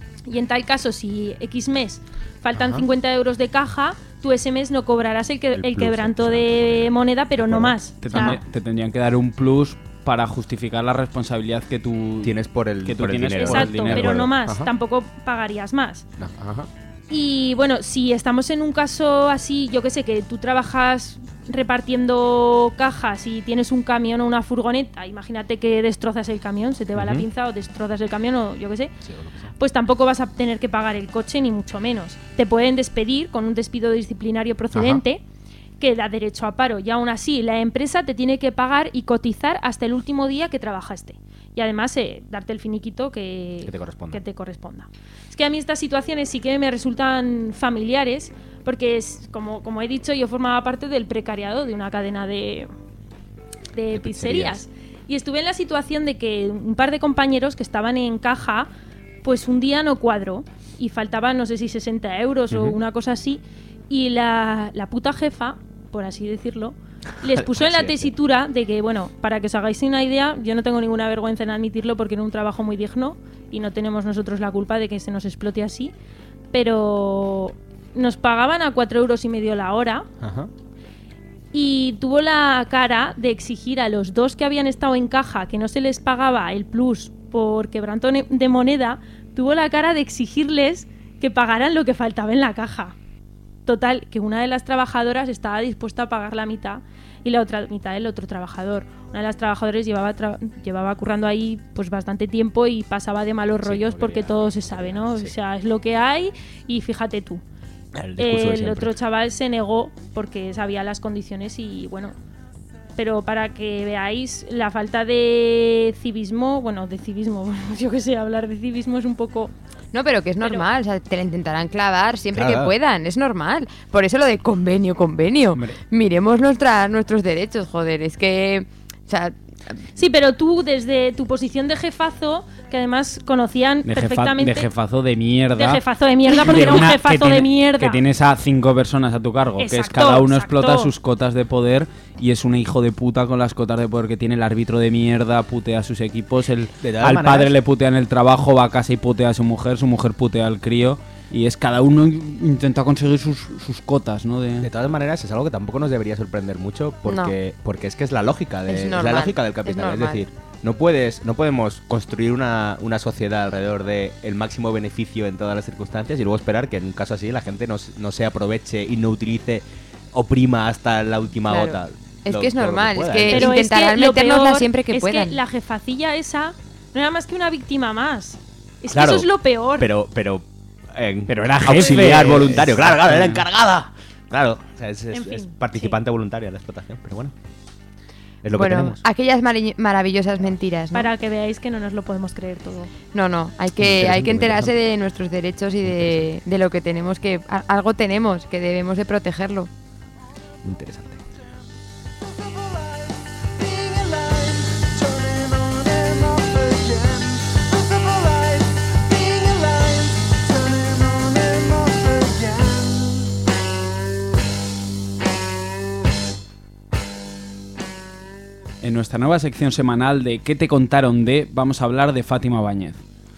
Y en tal caso, si X mes faltan Ajá. cincuenta euros de caja, tú ese mes no cobrarás el, que- el, el plus, quebranto de moneda, pero no más. Te, o sea, tendría, te tendrían que dar un plus para justificar la responsabilidad que tú tienes por el, que tú por el tienes dinero. Exacto, por el dinero. pero no más, Ajá. tampoco pagarías más. Ajá. Y bueno, si estamos en un caso así, yo que sé, que tú trabajas repartiendo cajas y tienes un camión o una furgoneta, imagínate que destrozas el camión, se te va uh-huh. la pinza o destrozas el camión o yo que sé, sí, que sea. Pues tampoco vas a tener que pagar el coche ni mucho menos. Te pueden despedir con un despido disciplinario procedente. Ajá. Que da derecho a paro y aún así la empresa te tiene que pagar y cotizar hasta el último día que trabajaste y además eh, darte el finiquito que, que, te corresponda. que te corresponda. Es que a mí estas situaciones sí que me resultan familiares porque es como, como he dicho, yo formaba parte del precariado de una cadena de, de, de pizzerías. pizzerías y estuve en la situación de que un par de compañeros que estaban en caja pues un día no cuadró y faltaban no sé si sesenta euros uh-huh. o una cosa así y la, la puta jefa, por así decirlo, les puso en la tesitura de que, bueno, para que os hagáis una idea, yo no tengo ninguna vergüenza en admitirlo porque era un trabajo muy digno y no tenemos nosotros la culpa de que se nos explote así, pero nos pagaban a cuatro euros y medio la hora. Ajá. Y tuvo la cara de exigir a los dos que habían estado en caja que no se les pagaba el plus por quebranto de moneda, tuvo la cara de exigirles que pagaran lo que faltaba en la caja. Total, que una de las trabajadoras estaba dispuesta a pagar la mitad y la otra mitad el otro trabajador. Una de las trabajadoras llevaba tra- llevaba currando ahí pues bastante tiempo y pasaba de malos sí, rollos porque ya, todo se sabe, ¿no? Sí. O sea, es lo que hay y fíjate tú. El, el otro chaval se negó porque sabía las condiciones y bueno... Pero para que veáis la falta de civismo, bueno, de civismo, yo qué sé, hablar de civismo es un poco... No, pero que es normal, pero... o sea, te la intentarán clavar siempre claro. que puedan, es normal. Por eso lo de convenio, convenio. Hombre. Miremos nuestra, nuestros derechos, joder, es que... O sea, Sí, pero tú desde tu posición de jefazo, que además conocían De, jefa- perfectamente... de jefazo de mierda. De jefazo de mierda, porque De era un una- jefazo que tiene- de mierda. Que tienes a cinco personas a tu cargo, que es Exacto, cada uno exacto. explota sus cotas de poder y es un hijo de puta con las cotas de poder que tiene. El árbitro de mierda putea a sus equipos, el, De todas al maneras- padre le putea en el trabajo, va a casa y putea a su mujer, su mujer putea al crío y es cada uno intenta conseguir sus, sus cotas, ¿no? De... De todas maneras, es algo que tampoco nos debería sorprender mucho porque, porque es que es la lógica, de, Es es normal, la lógica del es capital. Es, normal. decir, no puedes, no podemos construir una, una sociedad alrededor de el máximo beneficio en todas las circunstancias y luego esperar que en un caso así la gente no, no se aproveche y no utilice, oprima hasta la última Claro. gota. Es lo- que es todo lo normal, pueda, es que- ¿eh? Pero es intentarán que lo metérnosla peor siempre que es puedan. que la jefacilla esa no era más que una víctima más. Es Claro, que eso es lo peor. Pero, pero, eh, Pero era jefe. auxiliar voluntario, claro, claro, era encargada. Claro, o sea, es, es- En fin, es participante voluntaria de la explotación, pero bueno. Es lo bueno, que tenemos. aquellas mari- maravillosas mentiras, ¿no? Para que veáis que no nos lo podemos creer todo. No, no, hay que, Interesante, hay que enterarse interesante. de nuestros derechos y de, de lo que tenemos que... a- algo tenemos, que debemos de protegerlo. Muy interesante. En nuestra nueva sección semanal de ¿Qué te contaron de? Vamos a hablar de Fátima Báñez.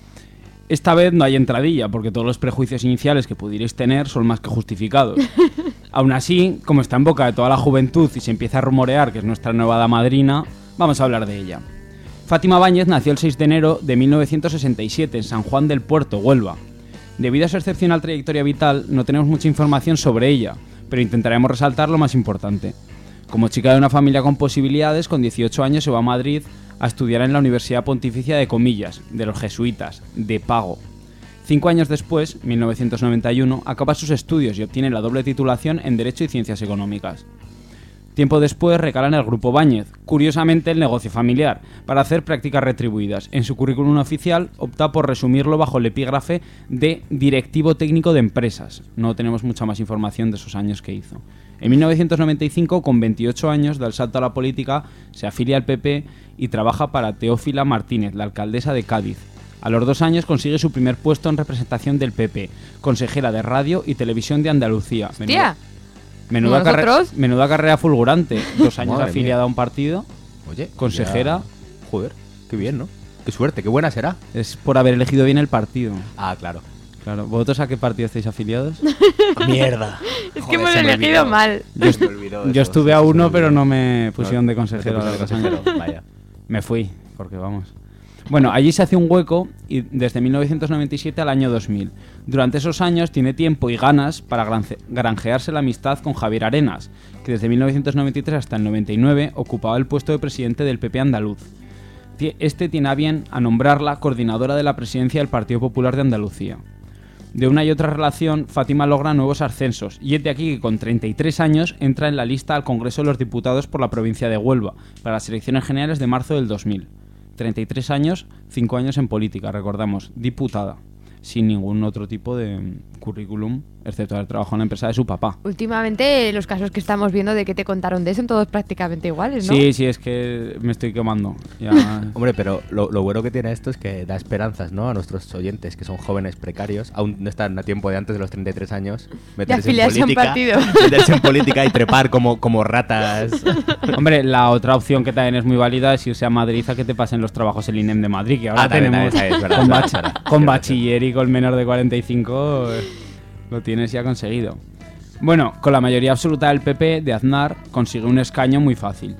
Esta vez no hay entradilla, porque todos los prejuicios iniciales que pudierais tener son más que justificados. Aún así, como está en boca de toda la juventud y se empieza a rumorear que es nuestra nueva hada madrina, vamos a hablar de ella. Fátima Báñez nació el seis de enero de mil novecientos sesenta y siete en San Juan del Puerto, Huelva. Debido a su excepcional trayectoria vital, no tenemos mucha información sobre ella, pero intentaremos resaltar lo más importante. Como chica de una familia con posibilidades, con dieciocho años se va a Madrid a estudiar en la Universidad Pontificia de Comillas, de los jesuitas, de pago. Cinco años después, mil novecientos noventa y uno, acaba sus estudios y obtiene la doble titulación en Derecho y Ciencias Económicas. Tiempo después recala en el Grupo Báñez, curiosamente el negocio familiar, para hacer prácticas retribuidas. En su currículum oficial opta por resumirlo bajo el epígrafe de directivo técnico de empresas. No tenemos mucha más información de esos años que hizo. En mil novecientos noventa y cinco, con veintiocho años, da el salto a la política, se afilia al P P y trabaja para Teófila Martínez, la alcaldesa de Cádiz. A los dos años consigue su primer puesto en representación del P P, consejera de Radio y Televisión de Andalucía. ¡Hostia! Menuda, carre- ¿Nosotros? menuda carrera fulgurante. Dos años Madre afiliada mía. a un partido. Oye, Consejera. ya- Joder, qué bien, ¿no? Qué suerte, qué buena será. Es por haber elegido bien el partido. Ah, claro. Claro. ¿Vosotros a qué partido estáis afiliados? Mierda. Es que hemos elegido mal. Yo, Se me olvidó yo eso, estuve sí, a se me uno, olvidó. pero no me pusieron de No, consejero. no te a los pusieron de años. consejero, vaya. Me fui, porque vamos. Bueno, allí se hace un hueco y desde mil novecientos noventa y siete al año dos mil. Durante esos años tiene tiempo y ganas para granje- granjearse la amistad con Javier Arenas, que desde mil novecientos noventa y tres hasta el noventa y nueve ocupaba el puesto de presidente del P P andaluz. Tie- Este tiene a bien a nombrarla coordinadora de la presidencia del Partido Popular de Andalucía. De una y otra relación, Fátima logra nuevos ascensos, y es de aquí que con treinta y tres años entra en la lista al Congreso de los Diputados por la provincia de Huelva, para las elecciones generales de marzo del dos mil. treinta y tres años, cinco años en política, recordamos, diputada, sin ningún otro tipo de mm, currículum, excepto haber trabajado en la empresa de su papá. Últimamente los casos que estamos viendo de que te contaron de eso son todos prácticamente iguales, ¿no? Sí, sí, es que me estoy quemando. Ya... Hombre, pero lo, lo bueno que tiene esto es que da esperanzas, ¿no? A nuestros oyentes, que son jóvenes precarios, aún no están a tiempo de antes de los treinta y tres años, meterse en afiliarse a un política, partido. meterse en política y trepar como, como ratas. Hombre, la otra opción que también es muy válida es irse a Madrid a que te pasen los trabajos el I N E M de Madrid, que ahora Ah, también, tenemos también, es verdad, con, es verdad, bach- es verdad, con es verdad. bachiller y con menor de cuarenta y cinco eh, lo tienes ya conseguido. Bueno, con la mayoría absoluta del P P de Aznar consigue un escaño muy fácil.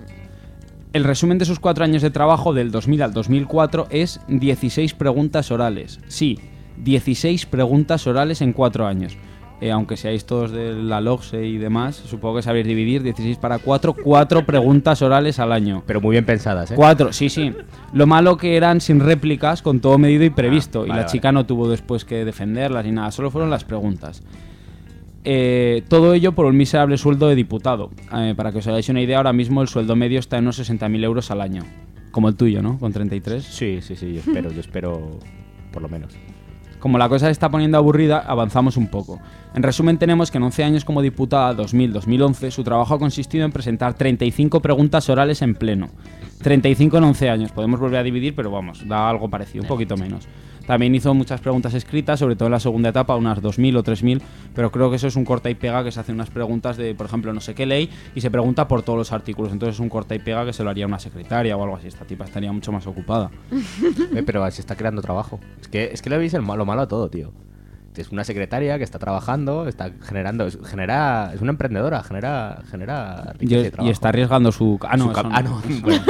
El resumen de sus cuatro años de trabajo del dos mil al dos mil cuatro es dieciséis preguntas orales. Sí, dieciséis preguntas orales en cuatro años. Eh, aunque seáis todos de la LOGSE y demás, supongo que sabéis dividir dieciséis para cuatro, cuatro preguntas orales al año. Pero muy bien pensadas, ¿eh? Cuatro, sí, sí. Lo malo que eran sin réplicas, con todo medido y previsto. Ah, y vale, la chica no tuvo después que defenderlas ni nada, solo fueron las preguntas. Eh, todo ello por un miserable sueldo de diputado. Eh, para que os hagáis una idea, ahora mismo el sueldo medio está en unos sesenta mil euros al año. Como el tuyo, ¿no? Con treinta y tres. Sí, sí, sí, yo espero, yo espero por lo menos. Como la cosa se está poniendo aburrida, avanzamos un poco. En resumen, tenemos que en once años como diputada dos mil a dos mil once, su trabajo ha consistido en presentar treinta y cinco preguntas orales en pleno. treinta y cinco en once años. Podemos volver a dividir, pero vamos, da algo parecido, un poquito menos. También hizo muchas preguntas escritas, sobre todo en la segunda etapa, unas dos mil o tres mil, pero creo que eso es un corta y pega, que se hacen unas preguntas de, por ejemplo, no sé qué ley, y se pregunta por todos los artículos. Entonces es un corta y pega que se lo haría una secretaria o algo así. Esta tipa estaría mucho más ocupada. Eh, pero se está creando trabajo. Es que, es que le veis el malo, lo malo a todo, tío. Es una secretaria que está trabajando, está generando, es, genera, es una emprendedora, genera, genera Y, riqueza y trabajo. y está arriesgando su... Ah, no, Su eso cap- no. ah, no, bueno.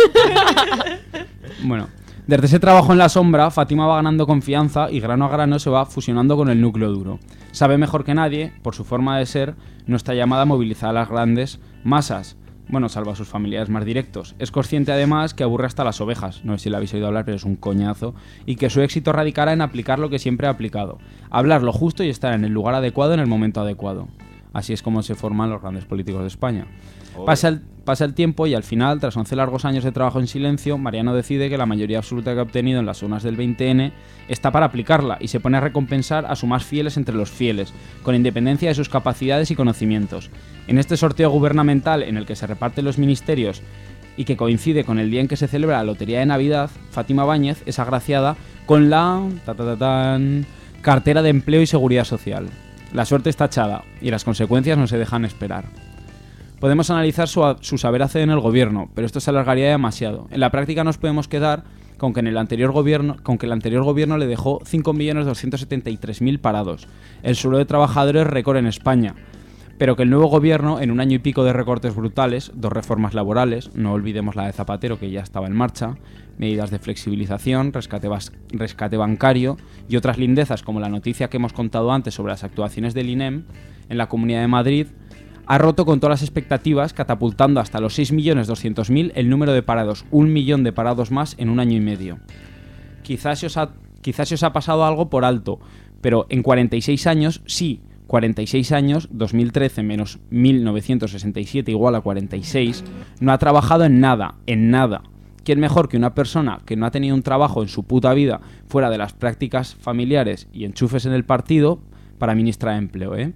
Bueno, desde ese trabajo en la sombra, Fátima va ganando confianza y grano a grano se va fusionando con el núcleo duro. Sabe mejor que nadie, por su forma de ser, no está llamada a movilizar a las grandes masas. Bueno, salvo a sus familiares más directos. Es consciente además que aburre hasta las ovejas, no sé si la habéis oído hablar, pero es un coñazo, y que su éxito radicará en aplicar lo que siempre ha aplicado. Hablar lo justo y estar en el lugar adecuado en el momento adecuado. Así es como se forman los grandes políticos de España. Pasa el, pasa el tiempo y al final, tras once largos años de trabajo en silencio, Mariano decide que la mayoría absoluta que ha obtenido en las urnas del veinte ene está para aplicarla y se pone a recompensar a sus más fieles entre los fieles, con independencia de sus capacidades y conocimientos. En este sorteo gubernamental en el que se reparten los ministerios y que coincide con el día en que se celebra la Lotería de Navidad, Fátima Báñez es agraciada con la ta, ta, ta, tan, cartera de Empleo y Seguridad Social. La suerte está echada y las consecuencias no se dejan esperar. Podemos analizar su, su saber hacer en el gobierno, pero esto se alargaría demasiado. En la práctica nos podemos quedar con que en el anterior gobierno, con que el anterior gobierno le dejó cinco millones doscientos setenta y tres mil parados, el sueldo de trabajadores récord en España, pero que el nuevo gobierno, en un año y pico de recortes brutales, dos reformas laborales, no olvidemos la de Zapatero que ya estaba en marcha, medidas de flexibilización, rescate, bas- rescate bancario y otras lindezas como la noticia que hemos contado antes sobre las actuaciones del I N E M en la Comunidad de Madrid, ha roto con todas las expectativas, catapultando hasta los seis millones doscientos mil el número de parados, un millón de parados más en un año y medio. Quizás se os ha, quizás se os ha pasado algo por alto, pero en cuarenta y seis años, sí, cuarenta y seis años, dos mil trece menos mil novecientos sesenta y siete igual a cuarenta y seis, no ha trabajado en nada, en nada. ¿Quién mejor que una persona que no ha tenido un trabajo en su puta vida fuera de las prácticas familiares y enchufes en el partido para ministra de Empleo, eh?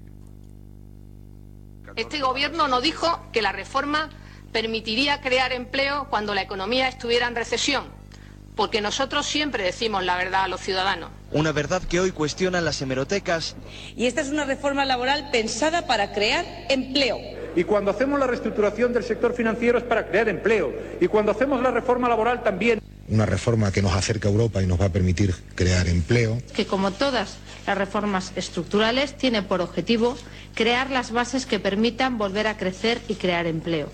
Este gobierno no dijo que la reforma permitiría crear empleo cuando la economía estuviera en recesión, porque nosotros siempre decimos la verdad a los ciudadanos. Una verdad que hoy cuestionan las hemerotecas. Y esta es una reforma laboral pensada para crear empleo. Y cuando hacemos la reestructuración del sector financiero es para crear empleo. Y cuando hacemos la reforma laboral también. Una reforma que nos acerca a Europa y nos va a permitir crear empleo. Que como todas las reformas estructurales tiene por objetivo crear las bases que permitan volver a crecer y crear empleo.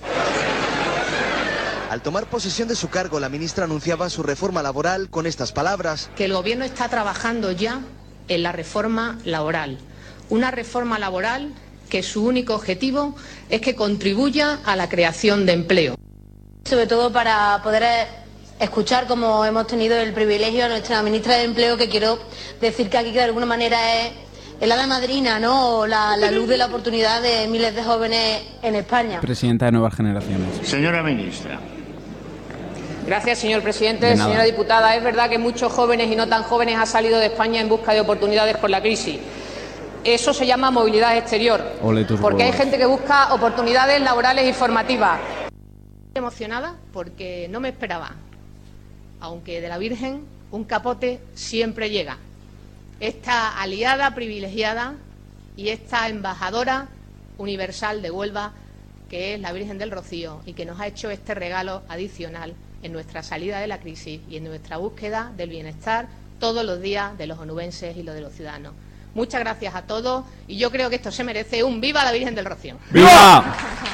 Al tomar posesión de su cargo, la ministra anunciaba su reforma laboral con estas palabras. Que el gobierno está trabajando ya en la reforma laboral. Una reforma laboral que su único objetivo es que contribuya a la creación de empleo. Sobre todo para poder escuchar, como hemos tenido el privilegio, a nuestra ministra de Empleo, que quiero decir que aquí de alguna manera es el hada madrina, ¿no? O la, la luz de la oportunidad de miles de jóvenes en España. Presidenta de Nuevas Generaciones. Señora ministra. Gracias, señor presidente. Señora diputada, es verdad que muchos jóvenes y no tan jóvenes han salido de España en busca de oportunidades por la crisis. Eso se llama movilidad exterior, porque hay gente que busca oportunidades laborales y formativas. Estoy emocionada porque no me esperaba, aunque de la Virgen un capote siempre llega. Esta aliada privilegiada y esta embajadora universal de Huelva, que es la Virgen del Rocío y que nos ha hecho este regalo adicional en nuestra salida de la crisis y en nuestra búsqueda del bienestar todos los días de los onubenses y los de los ciudadanos. Muchas gracias a todos y yo creo que esto se merece un ¡viva la Virgen del Rocío! ¡Viva!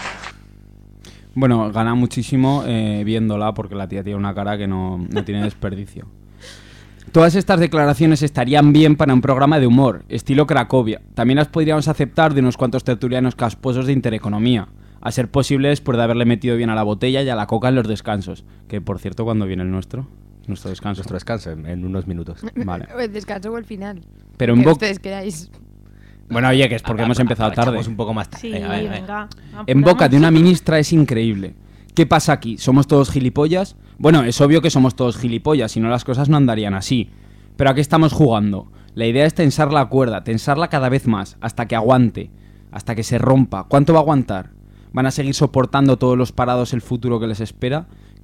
Bueno, gana muchísimo eh, viéndola porque la tía tiene una cara que no, no tiene desperdicio. Todas estas declaraciones estarían bien para un programa de humor, estilo Cracovia. También las podríamos aceptar de unos cuantos tertulianos casposos de Intereconomía, a ser posible después de haberle metido bien a la botella y a la coca en los descansos. Que, por cierto, ¿cuándo viene el nuestro? Nuestro descanso. Nuestro descanso en, en unos minutos. Vale. El descanso o el final. Pero en que Bo- ustedes queráis. Bueno, oye, que es porque hemos empezado tarde. un poco más tarde. Sí, Venga, venga, venga. En boca de una ministra es increíble. ¿Qué pasa aquí? ¿Somos todos gilipollas? Bueno, es obvio que somos todos gilipollas, si no las cosas no andarían así. Pero ¿a qué estamos jugando? La idea es tensar la cuerda, tensarla cada vez más, hasta que aguante, hasta que se rompa. ¿Cuánto va a aguantar? ¿Van a seguir soportando todos los parados el futuro que les espera?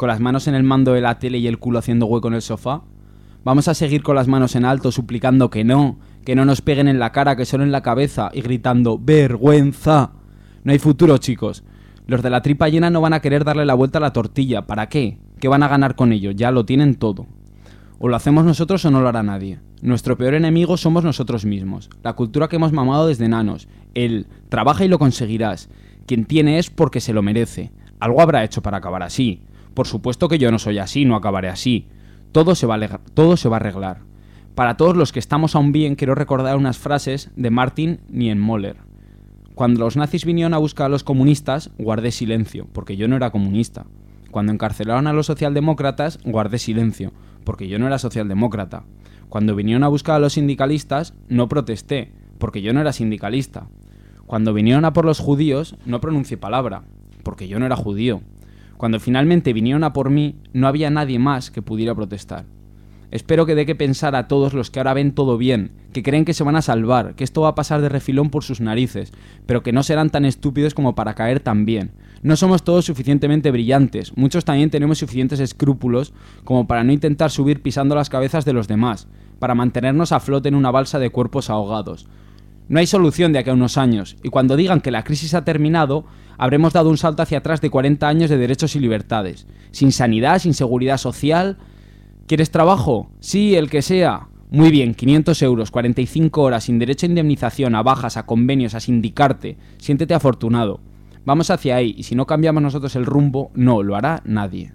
con las manos en el mando de la tele y el culo haciendo hueco en el sofá? ¿Vamos a seguir con las manos en alto suplicando que no, que no nos peguen en la cara, que solo en la cabeza y gritando ¡vergüenza! No hay futuro, chicos. Los de la tripa llena no van a querer darle la vuelta a la tortilla. ¿Para qué? ¿Qué van a ganar con ello? Ya lo tienen todo. O lo hacemos nosotros o no lo hará nadie. Nuestro peor enemigo somos nosotros mismos. La cultura que hemos mamado desde enanos. El trabaja y lo conseguirás. Quien tiene es porque se lo merece. Algo habrá hecho para acabar así. Por supuesto que yo no soy así, no acabaré así. Todo se va a, todo se va a arreglar. Para todos los que estamos aún bien, quiero recordar unas frases de Martin Niemöller. Cuando los nazis vinieron a buscar a los comunistas, guardé silencio, porque yo no era comunista. Cuando encarcelaron a los socialdemócratas, guardé silencio, porque yo no era socialdemócrata. Cuando vinieron a buscar a los sindicalistas, no protesté, porque yo no era sindicalista. Cuando vinieron a por los judíos, no pronuncié palabra, porque yo no era judío. Cuando finalmente vinieron a por mí, no había nadie más que pudiera protestar. Espero que dé que pensar a todos los que ahora ven todo bien, que creen que se van a salvar, que esto va a pasar de refilón por sus narices, pero que no serán tan estúpidos como para caer tan bien. No somos todos suficientemente brillantes, muchos también tenemos suficientes escrúpulos como para no intentar subir pisando las cabezas de los demás, para mantenernos a flote en una balsa de cuerpos ahogados. No hay solución de aquí a unos años, y cuando digan que la crisis ha terminado, habremos dado un salto hacia atrás de cuarenta años de derechos y libertades, sin sanidad, sin seguridad social. ¿Quieres trabajo? Sí, el que sea. Muy bien, quinientos euros, cuarenta y cinco horas, sin derecho a indemnización, a bajas, a convenios, a sindicarte. Siéntete afortunado. Vamos hacia ahí, y si no cambiamos nosotros el rumbo, no lo hará nadie.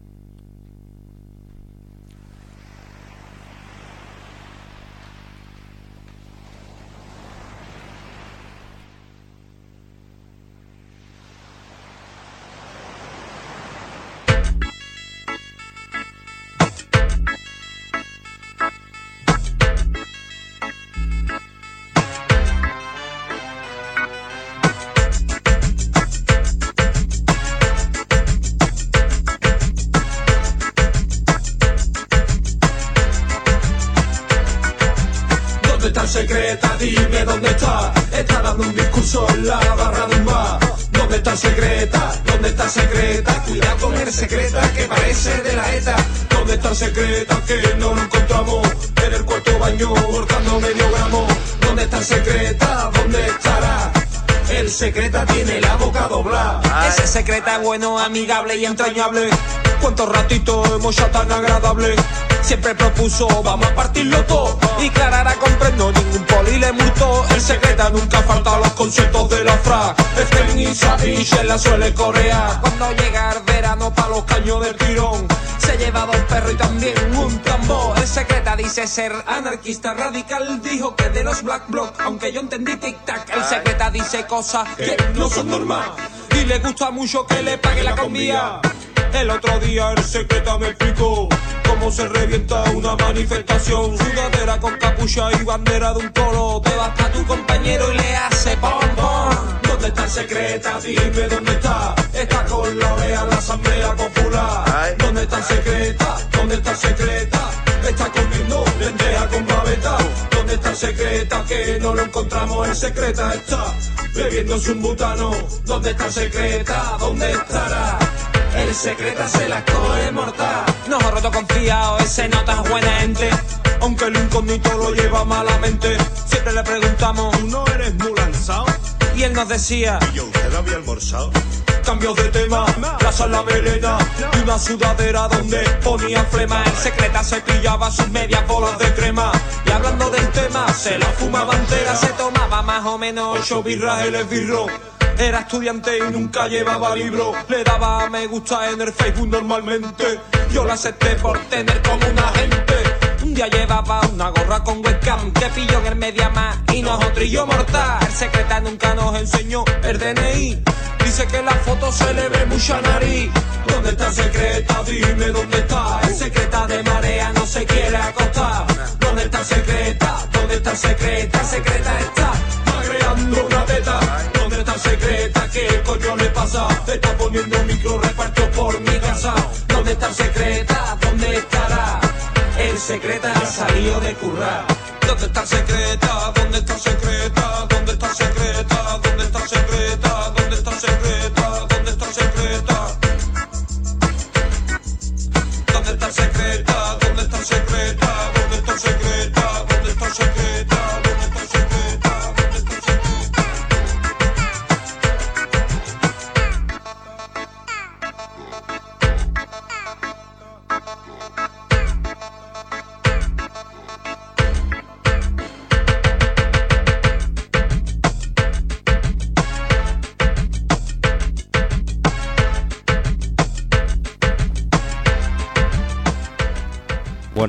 Secreta, dime dónde está. Está dando un discurso en la barra de un bar. ¿Dónde está secreta? ¿Dónde está secreta? Cuidado con el secreta que parece de la ETA. ¿Dónde está secreta? Que no lo encontramos en el cuarto baño cortando medio gramo. ¿Dónde está secreta? ¿Dónde estará? El secreta tiene la boca doblada. Ese secreta bueno, amigable y entrañable. Cuántos ratitos hemos ya tan agradable. Siempre propuso, vamos a partirlo todo. Y Clara comprendo, ningún poli le multó. El secreta nunca falta a los conciertos de la fra. Spain y Savage se la suele corear. Cuando llega el verano pa' los caños del tirón, se lleva dos perros y también un tambor. El secreta dice ser anarquista radical. Dijo que de los Black Bloc, aunque yo entendí tic-tac. El secreta dice cosas que no son normales. Y le gusta mucho que le pague la comida. El otro día el secreta me explicó cómo se revienta una manifestación. Sudadera con capucha y bandera de un colo. Te vas pa' tu compañero y le hace pom pom. ¿Dónde está el secreta? Dime dónde está. Está con la O E A en la asamblea popular. ¿Dónde está el secreta? ¿Dónde está el secreta? Está comiendo lenteja con babeta. ¿Dónde está el secreta? Que no lo encontramos. El secreta está bebiéndose un butano. ¿Dónde está el secreta? ¿Dónde estará? El secreta se la coge mortal. Nosotros confiados, ese no tan buena gente. Aunque el incógnito lo lleva malamente. Siempre le preguntamos, ¿tú no eres muy lanzado? Y él nos decía, ¿y yo usted había almorzado? Cambios de tema, plaza la melena y una sudadera donde ponía flema. El secreta se pillaba sus medias bolas de crema. Y hablando del tema, se la fumaba entera. Se tomaba más o menos ocho birras el esbirro. Era estudiante y nunca llevaba libro. Le daba a me gusta en el Facebook normalmente. Yo la acepté por tener como una gente. Un día llevaba una gorra con webcam que pilló en el Mediamar y nos otrillo mortal. El secreta nunca nos enseñó el D N I. Dice que en la foto se le ve mucha nariz. ¿Dónde está el secreta? Dime dónde está. El secreta de marea no se quiere acostar. ¿Dónde está el secreta? ¿Dónde está el secreta? El secreta está agregando una teta. ¿Dónde está el secreta? ¿Qué coño le pasa? Está poniendo micro reparto por mi casa. ¿Dónde está el secreta? ¿Dónde estará? El secreta ha salido de currar. ¿Dónde está el secreta? ¿Dónde está el secreta? ¿Dónde está el secreta? ¿Dónde está el secreta? ¿Dónde está el secreta? ¿Dónde está el secreta?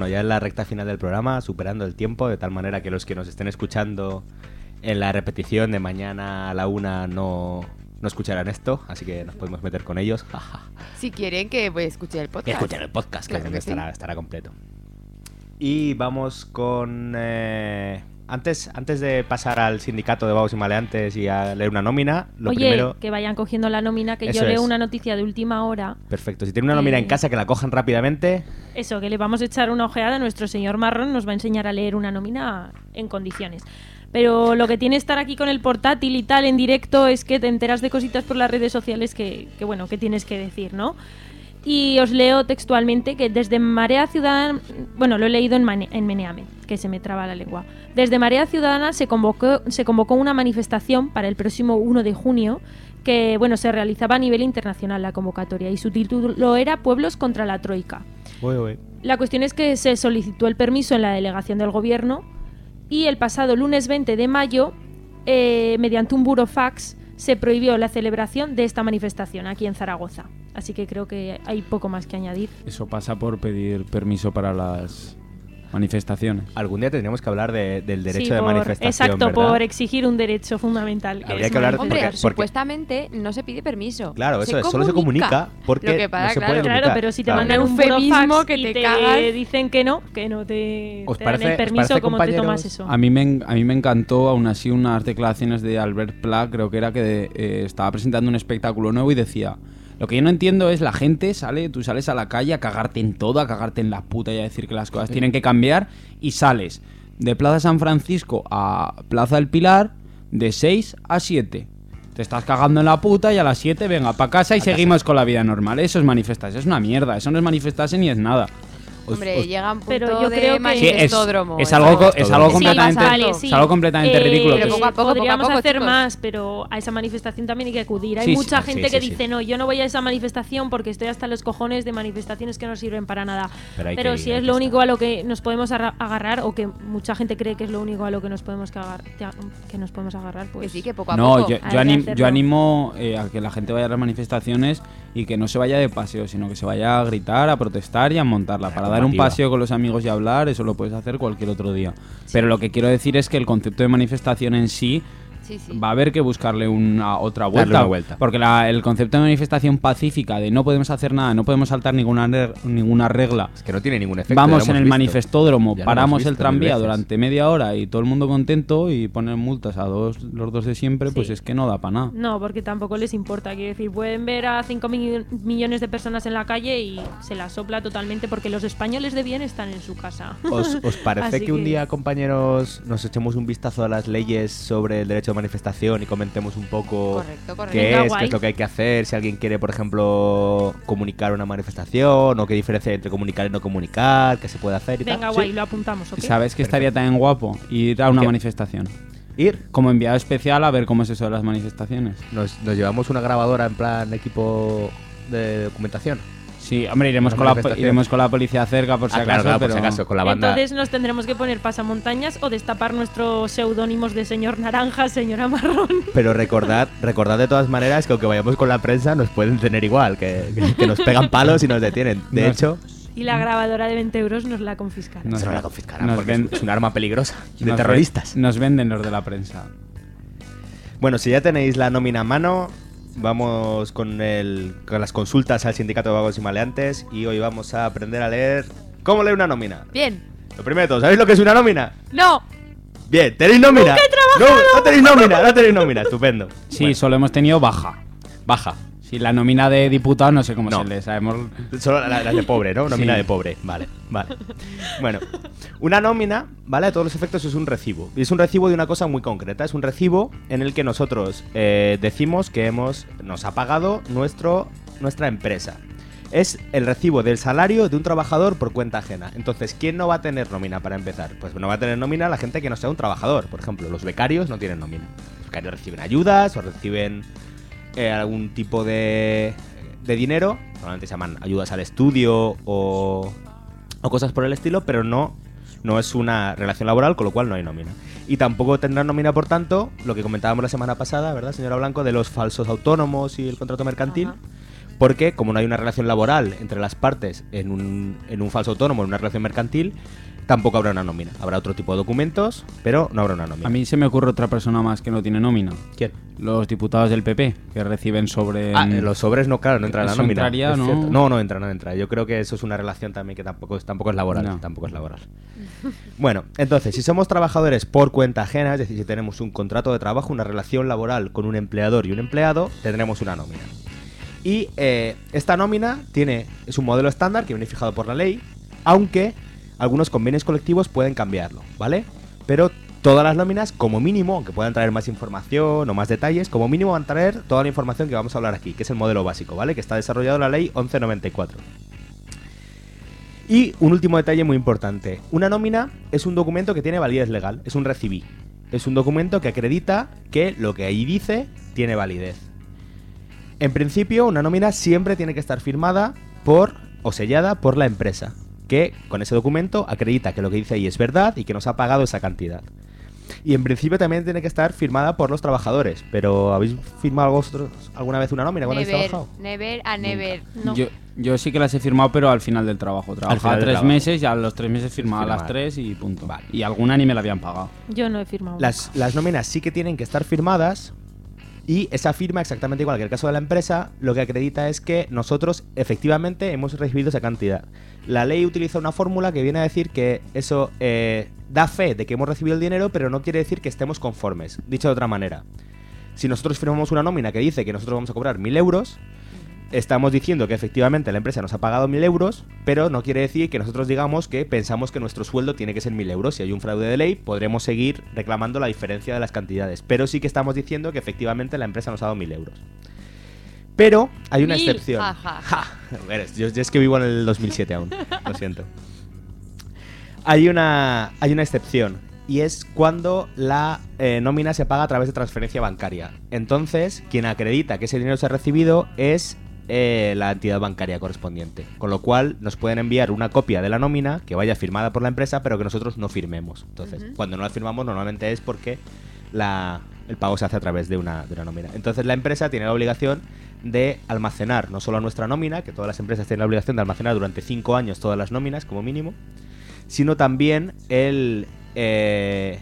bueno, ya en la recta final del programa, superando el tiempo, de tal manera que los que nos estén escuchando en la repetición de mañana a la una no, no escucharán esto, así que nos podemos meter con ellos. Si quieren que pues, escuchen el podcast. Que escuchen el podcast, claro, que, que estará, sí. estará completo. Y vamos con... Eh, antes, antes de pasar al sindicato de vagos y maleantes y a leer una nómina, lo Oye, primero... que vayan cogiendo la nómina, que Eso yo leo es. una noticia de última hora. Perfecto, si tienen una nómina Eh, en casa, que la cojan rápidamente. Eso, que le vamos a echar una ojeada. Nuestro señor Marrón nos va a enseñar a leer una nómina en condiciones. Pero lo que tiene estar aquí con el portátil y tal en directo es que te enteras de cositas por las redes sociales que, que bueno, que tienes que decir, ¿no? Y os leo textualmente que desde Marea Ciudadana, bueno, lo he leído en, Mane, en Meneame, que se me traba la lengua. Desde Marea Ciudadana se convocó, se convocó una manifestación para el próximo uno de junio que, bueno, se realizaba a nivel internacional la convocatoria y su título era Pueblos contra la Troika. Uy, uy. La cuestión es que se solicitó el permiso en la delegación del gobierno y el pasado lunes veinte de mayo, eh, mediante un burofax, se prohibió la celebración de esta manifestación aquí en Zaragoza. Así que creo que hay poco más que añadir. Eso pasa por pedir permiso para las manifestaciones. Algún día tendríamos que hablar de, del derecho Sí, de por- manifestación, Exacto, ¿verdad? por exigir un derecho fundamental. Que Habría es que hablar- Hombre, porque- supuestamente no se pide permiso. Claro, eso es, solo se comunica porque Lo que pasa, no se claro. puede Claro, comunicar. pero si te Claro. mandan un eufemismo burofax que y te te cagas. dicen que no, que no te, ¿Os te dan parece- el os permiso, parece, ¿cómo te compañeros? tomas eso? A mí, me, en- a mí me encantó, aún así, unas declaraciones de Albert Pla, creo que era que eh, estaba presentando un espectáculo nuevo y decía: lo que yo no entiendo es la gente sale, tú sales a la calle a cagarte en todo, a cagarte en la puta y a decir que las cosas tienen que cambiar, y sales de Plaza San Francisco a Plaza del Pilar de seis a siete. Te estás cagando en la puta y a las siete venga pa' casa y seguimos con la vida normal. Eso es manifestarse, es una mierda, eso no es manifestarse ni es nada. Os- Hombre, os- llega un punto Pero yo de creo que- Sí, es, manifestódromo. es algo, co- es algo Sí, completamente, vale, sí. es algo completamente Eh, ridículo. pero que poco a es- poco, podríamos poco a poco, hacer chicos. más, pero a esa manifestación también hay que acudir. Hay Sí, sí. mucha Ah, gente sí, que sí, dice, sí. no, yo no voy a esa manifestación porque estoy hasta los cojones de manifestaciones que no sirven para nada. Pero hay Pero que si ir, hay es que lo estar. único a lo que nos podemos arra- agarrar, o que mucha gente cree que es lo único a lo que nos podemos que agar- que nos podemos agarrar, pues Que sí, que poco a No, poco. yo, hay yo, que anim- hacerlo. yo animo eh, a que la gente vaya a las manifestaciones y que no se vaya de paseo, sino que se vaya a gritar, a protestar y a montarla. Para dar un combativa. paseo con los amigos y hablar, eso lo puedes hacer cualquier otro día. Pero lo que quiero decir es que el concepto de manifestación en sí Sí, sí. va a haber que buscarle una otra Darle vuelta. una vuelta. Porque la- el concepto de manifestación pacífica, de no podemos hacer nada, no podemos saltar ninguna, reg- ninguna regla. Es que no tiene ningún efecto. Vamos ya en lo el hemos visto. manifestódromo, Ya lo paramos hemos el visto mil tranvía veces. durante media hora y todo el mundo contento y ponen multas a dos, los dos de siempre, pues Sí. es que no da para nada. no, porque tampoco les importa. Quiero decir, pueden ver a cinco millones de personas en la calle y se la sopla totalmente porque los españoles de bien están en su casa. ¿Os, os parece Así que un día, compañeros, nos echemos un vistazo a las leyes sobre el derecho de manifestación y comentemos un poco Correcto, correcto. qué Venga, es, guay. qué es lo que hay que hacer, si alguien quiere, por ejemplo, comunicar una manifestación o qué diferencia hay entre comunicar y no comunicar, qué se puede hacer y Venga, tal? guay, Sí. lo apuntamos, ¿ok? ¿Sabes que estaría tan guapo ir a una ¿Qué? manifestación? Ir, Como enviado especial a ver cómo es eso de las manifestaciones. nos, nos llevamos una grabadora en plan equipo de documentación. Sí, hombre, iremos, Una con la, po- manifestación. iremos con la policía cerca por si Ah, acaso, claro, claro, por pero si acaso, con la banda. Entonces nos tendremos que poner pasamontañas o destapar nuestros seudónimos de señor naranja, señora marrón. Pero recordad, recordad de todas maneras que aunque vayamos con la prensa nos pueden tener igual, que, que- que nos pegan palos y nos detienen. De Nos- hecho, Y la grabadora de veinte euros nos la confiscarán. Nos- se nos la confiscarán nos porque ven- es un arma peligrosa de nos terroristas. ven- nos venden los de la prensa. Bueno, si ya tenéis la nómina a mano, vamos con, el, con las consultas al Sindicato de Vagos y Maleantes y hoy vamos a aprender a leer cómo leer una nómina. Bien. Lo primero de todo, ¿sabéis lo que es una nómina? No. Bien, ¿tenéis nómina? No, no tenéis nómina, no tenéis nómina, estupendo. Sí, Bueno, solo hemos tenido baja. baja. Sí, la nómina de diputado no sé cómo No. se lee, sabemos... Solo las la de pobre, ¿no? Nómina Sí. de pobre. Vale, vale. Bueno, una nómina, ¿vale? A todos los efectos es un recibo. Y es un recibo de una cosa muy concreta. Es un recibo en el que nosotros eh, decimos que hemos nos ha pagado nuestro, nuestra empresa. Es el recibo del salario de un trabajador por cuenta ajena. Entonces, ¿quién no va a tener nómina para empezar? Pues no va a tener nómina la gente que no sea un trabajador. Por ejemplo, los becarios no tienen nómina. Los becarios reciben ayudas o reciben eh, algún tipo de, de dinero. Normalmente se llaman ayudas al estudio o, o cosas por el estilo, pero no, no es una relación laboral, con lo cual no hay nómina. Y tampoco tendrán nómina, por tanto, lo que comentábamos la semana pasada, ¿verdad, señora Blanco? De los falsos autónomos y el contrato mercantil. Ajá. porque como no hay una relación laboral entre las partes en un, en un falso autónomo, en una relación mercantil, tampoco habrá una nómina. Habrá otro tipo de documentos, pero no habrá una nómina. A mí se me ocurre otra persona más que no tiene nómina. ¿Quién? Los diputados del P P, que reciben sobre... Ah, los sobres no, claro, no entra en la nómina. Entraría, ¿no? Cierto. No, no entra, no entra. Yo creo que eso es una relación también que tampoco es, tampoco es laboral. No. Tampoco es laboral. Bueno, entonces, si somos trabajadores por cuenta ajena, es decir, si tenemos un contrato de trabajo, una relación laboral con un empleador y un empleado, tendremos una nómina. Y eh, esta nómina tiene es un modelo estándar que viene fijado por la ley, aunque algunos convenios colectivos pueden cambiarlo, ¿vale? Pero todas las nóminas, como mínimo, aunque puedan traer más información o más detalles, como mínimo van a traer toda la información que vamos a hablar aquí, que es el modelo básico, ¿vale? Que está desarrollado en la ley once noventa y cuatro. Y un último detalle muy importante. Una nómina es un documento que tiene validez legal, es un recibí. Es un documento que acredita que lo que ahí dice tiene validez. En principio, una nómina siempre tiene que estar firmada por o sellada por la empresa, que con ese documento acredita que lo que dice ahí es verdad y que nos ha pagado esa cantidad. Y en principio también tiene que estar firmada por los trabajadores. Pero ¿habéis firmado vosotros alguna vez una nómina cuando habéis trabajado? Never a never. No. Yo, yo sí que las he firmado, pero al final del trabajo. Trabajaba tres trabajo. meses y a los tres meses firmaba las tres y punto. Vale. Y alguna ni me la habían pagado. Yo no he firmado. Las, las nóminas sí que tienen que estar firmadas. Y esa firma, exactamente igual que el caso de la empresa, lo que acredita es que nosotros efectivamente hemos recibido esa cantidad. La ley utiliza una fórmula que viene a decir que eso eh, da fe de que hemos recibido el dinero, pero no quiere decir que estemos conformes. Dicho de otra manera, si nosotros firmamos una nómina que dice que nosotros vamos a cobrar mil euros, estamos diciendo que efectivamente la empresa nos ha pagado mil euros, pero no quiere decir que nosotros digamos que pensamos que nuestro sueldo tiene que ser mil euros. Si hay un fraude de ley, podremos seguir reclamando la diferencia de las cantidades, pero sí que estamos diciendo que efectivamente la empresa nos ha dado mil euros. Pero hay una Mil, excepción. ja, ja. Ja, yo, yo es que vivo en el dos mil siete aún, lo siento. Hay una, hay una excepción, y es cuando la eh, nómina se paga a través de transferencia bancaria. Entonces, quien acredita que ese dinero se ha recibido es eh, la entidad bancaria correspondiente. Con lo cual, nos pueden enviar una copia de la nómina que vaya firmada por la empresa, pero que nosotros no firmemos. Entonces, uh-huh. cuando no la firmamos, normalmente es porque la, el pago se hace a través de una, de una nómina. Entonces, la empresa tiene la obligación de almacenar no solo nuestra nómina, que todas las empresas tienen la obligación de almacenar durante cinco años todas las nóminas como mínimo, sino también el, eh,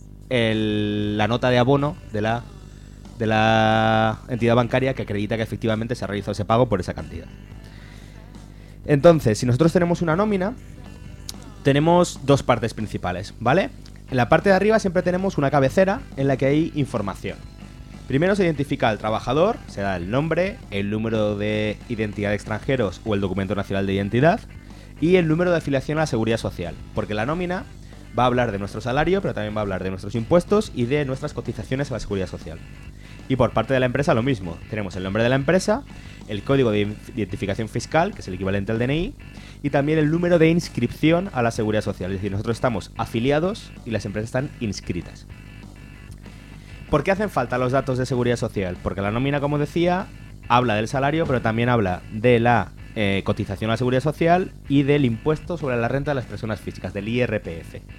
el la nota de abono de la de la entidad bancaria que acredita que efectivamente se ha realizado ese pago por esa cantidad. Entonces, si nosotros tenemos una nómina, tenemos dos partes principales, ¿vale? En la parte de arriba siempre tenemos una cabecera en la que hay información. Primero se identifica al trabajador, se da el nombre, el número de identidad de extranjeros o el documento nacional de identidad y el número de afiliación a la seguridad social, porque la nómina va a hablar de nuestro salario, pero también va a hablar de nuestros impuestos y de nuestras cotizaciones a la seguridad social. Y por parte de la empresa lo mismo, tenemos el nombre de la empresa, el código de identificación fiscal, que es el equivalente al D N I, y también el número de inscripción a la seguridad social, es decir, nosotros estamos afiliados y las empresas están inscritas. ¿Por qué hacen falta los datos de seguridad social? Porque la nómina, como decía, habla del salario, pero también habla de la eh, cotización a la seguridad social y del impuesto sobre la renta de las personas físicas, del I R P F.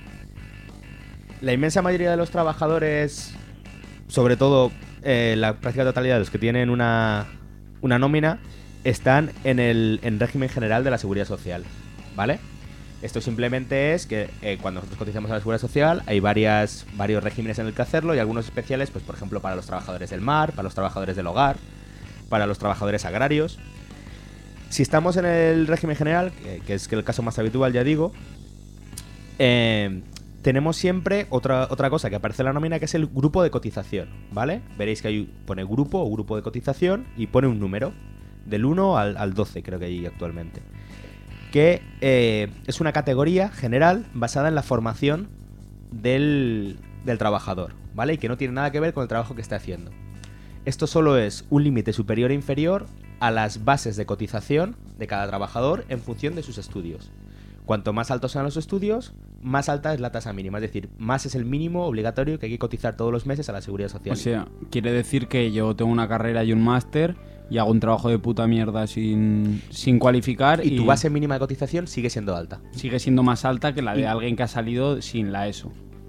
La inmensa mayoría de los trabajadores, sobre todo eh, la práctica totalidad de los que tienen una, una nómina, están en el en régimen general de la seguridad social, ¿vale? Esto simplemente es que eh, cuando nosotros cotizamos a la seguridad social hay varias, varios regímenes en el que hacerlo y algunos especiales, pues por ejemplo para los trabajadores del mar, para los trabajadores del hogar, para los trabajadores agrarios. Si estamos en el régimen general, que, que es el caso más habitual, ya digo, eh, tenemos siempre otra, otra cosa que aparece en la nómina, que es el grupo de cotización, ¿vale? Veréis que ahí pone grupo o grupo de cotización y pone un número, del uno al, al doce creo que hay actualmente. Que eh, es una categoría general basada en la formación del, del trabajador, ¿vale? Y que no tiene nada que ver con el trabajo que está haciendo. Esto solo es un límite superior e inferior a las bases de cotización de cada trabajador en función de sus estudios. Cuanto más altos sean los estudios, más alta es la tasa mínima, es decir, más es el mínimo obligatorio que hay que cotizar todos los meses a la seguridad social. O sea, quiere decir que yo tengo una carrera y un máster y hago un trabajo de puta mierda sin, sin cualificar. Y, y tu base mínima de cotización sigue siendo alta. Sigue siendo más alta que la de y, alguien que ha salido sin la ESO.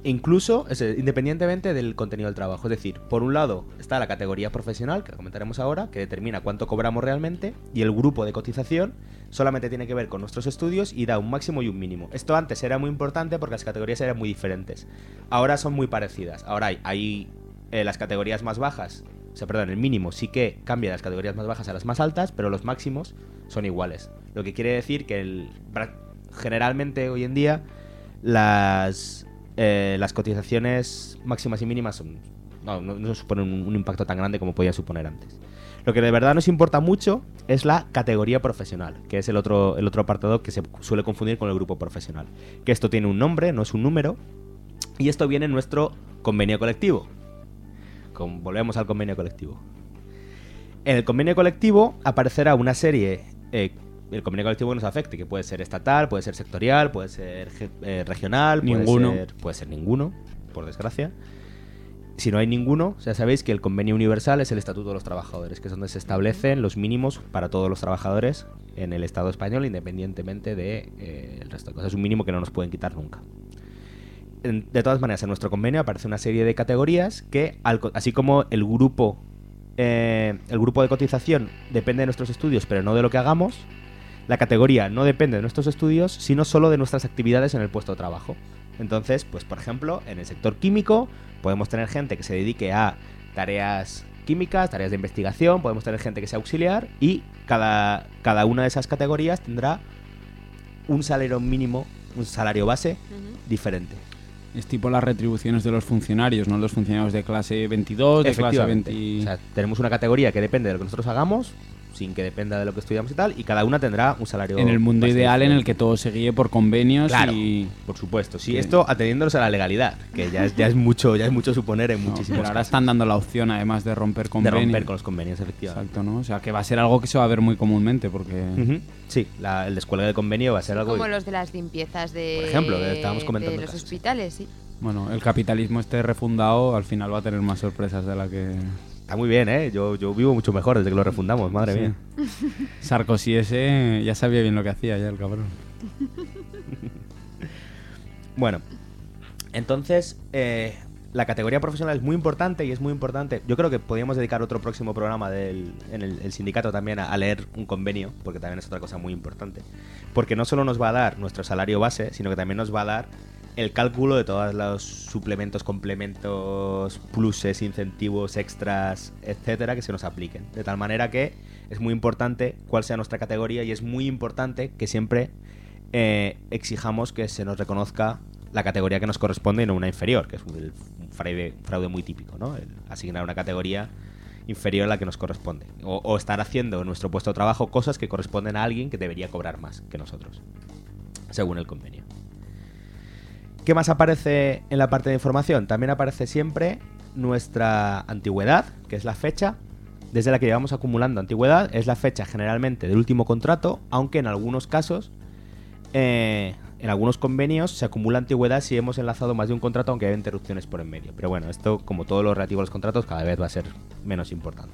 incluso es, independientemente del contenido del trabajo. Es decir, por un lado está la categoría profesional, que comentaremos ahora, que determina cuánto cobramos realmente, y el grupo de cotización solamente tiene que ver con nuestros estudios y da un máximo y un mínimo. Esto antes era muy importante porque las categorías eran muy diferentes. Ahora son muy parecidas. Ahora hay, hay eh, las categorías más bajas, o sea, perdón, el mínimo sí que cambia de las categorías más bajas a las más altas, pero los máximos son iguales. Lo que quiere decir que el, generalmente hoy en día las, eh, las cotizaciones máximas y mínimas son, no, no, no suponen un, un impacto tan grande como podía suponer antes. Lo que de verdad nos importa mucho es la categoría profesional, que es el otro, el otro apartado que se suele confundir con el grupo profesional. Que esto tiene un nombre, no es un número, y esto viene en nuestro convenio colectivo. Con, volvemos al convenio colectivo. En el convenio colectivo aparecerá una serie, eh, el convenio colectivo que nos afecte, que puede ser estatal, puede ser sectorial, puede ser eh, regional, ninguno. Puede ser, puede ser ninguno, por desgracia. Si no hay ninguno, ya sabéis que el convenio universal es el Estatuto de los Trabajadores, que es donde se establecen los mínimos para todos los trabajadores en el Estado español, independientemente del de, eh, resto de cosas. Es un mínimo que no nos pueden quitar nunca. De todas maneras, en nuestro convenio aparece una serie de categorías que, así como el grupo, eh, el grupo de cotización depende de nuestros estudios, pero no de lo que hagamos, la categoría no depende de nuestros estudios, sino solo de nuestras actividades en el puesto de trabajo. Entonces, pues por ejemplo, en el sector químico podemos tener gente que se dedique a tareas químicas, tareas de investigación, podemos tener gente que sea auxiliar, y cada, cada una de esas categorías tendrá un salario mínimo, un salario base uh-huh. diferente. Es tipo las retribuciones de los funcionarios, ¿no? Los funcionarios de clase veintidós, de clase veinte... O sea, tenemos una categoría que depende de lo que nosotros hagamos, sin que dependa de lo que estudiamos y tal, y cada una tendrá un salario... En el mundo ideal diferente. En el que todo se guíe por convenios. Claro, y... por supuesto. Sí, esto atendiéndonos a la legalidad, que ya es, ya es mucho ya es mucho suponer en no, muchísimos pero ahora casos. Están dando la opción, además de romper convenios. De romper con los convenios, efectivamente. Exacto, ¿no? O sea, que va a ser algo que se va a ver muy comúnmente, porque... Uh-huh. Sí, la, el descuelgue de convenio va a ser algo... Como los de las limpiezas de... Por ejemplo, que estábamos comentando de los casos. hospitales, sí. Bueno, el capitalismo este refundado al final va a tener más sorpresas de la que... Está muy bien, ¿eh? Yo, yo vivo mucho mejor desde que lo refundamos, madre sí. mía. Sarkozy ese ya sabía bien lo que hacía ya, el cabrón. Bueno, entonces eh, la categoría profesional es muy importante y es muy importante. Yo creo que podríamos dedicar otro próximo programa del, en el, el sindicato también a, a leer un convenio, porque también es otra cosa muy importante. Porque no solo nos va a dar nuestro salario base, sino que también nos va a dar el cálculo de todos los suplementos, complementos, pluses, incentivos, extras, etcétera, que se nos apliquen. De tal manera que es muy importante cuál sea nuestra categoría y es muy importante que siempre eh, exijamos que se nos reconozca la categoría que nos corresponde y no una inferior, que es un fraude, un fraude muy típico, ¿no? El asignar una categoría inferior a la que nos corresponde. O, o estar haciendo en nuestro puesto de trabajo cosas que corresponden a alguien que debería cobrar más que nosotros, según el convenio. ¿Qué más aparece en la parte de información? También aparece siempre nuestra antigüedad, que es la fecha desde la que llevamos acumulando antigüedad. Es la fecha generalmente del último contrato, aunque en algunos casos, eh, en algunos convenios, se acumula antigüedad si hemos enlazado más de un contrato, aunque haya interrupciones por en medio. Pero bueno, esto, como todo lo relativo a los contratos, cada vez va a ser menos importante.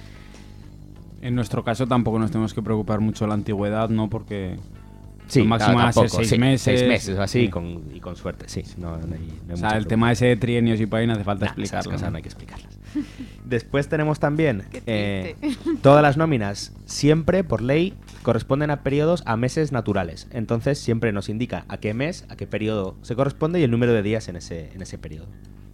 En nuestro caso tampoco nos tenemos que preocupar mucho de la antigüedad, ¿no? Porque... Sí, lo máximo claro, va a ser tampoco. seis sí, meses. Seis meses o así, sí. y, con, y con suerte, sí. No, no hay, no hay o sea, mucho el tema ese de trienios y por ahí no hace falta nah, explicarlo. Esas cosas ¿no? no hay que explicarlas. Después tenemos también eh, todas las nóminas, siempre por ley, corresponden a periodos, a meses naturales. Entonces siempre nos indica a qué mes, a qué periodo se corresponde y el número de días en ese, en ese periodo.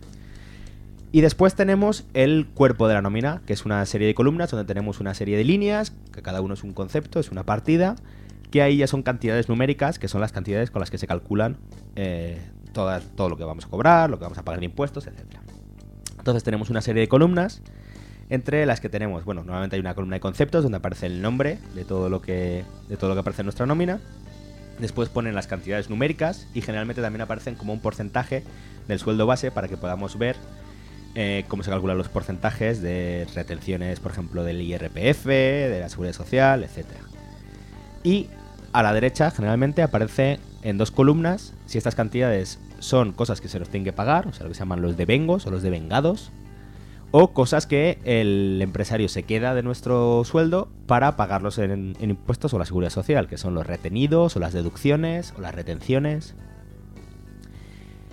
Y después tenemos el cuerpo de la nómina, que es una serie de columnas donde tenemos una serie de líneas, que cada uno es un concepto, es una partida, que ahí ya son cantidades numéricas, que son las cantidades con las que se calculan eh, todas, todo lo que vamos a cobrar, lo que vamos a pagar en impuestos, etcétera. Entonces tenemos una serie de columnas, entre las que tenemos, bueno, normalmente hay una columna de conceptos donde aparece el nombre de todo lo que, de todo lo que aparece en nuestra nómina. Después ponen las cantidades numéricas y generalmente también aparecen como un porcentaje del sueldo base para que podamos ver eh, cómo se calculan los porcentajes de retenciones, por ejemplo, del I R P F, de la Seguridad Social, etcétera. Y a la derecha generalmente aparece en dos columnas si estas cantidades son cosas que se nos tienen que pagar, o sea, lo que se llaman los devengos o los devengados, o cosas que el empresario se queda de nuestro sueldo para pagarlos en, en impuestos o la Seguridad Social, que son los retenidos o las deducciones o las retenciones.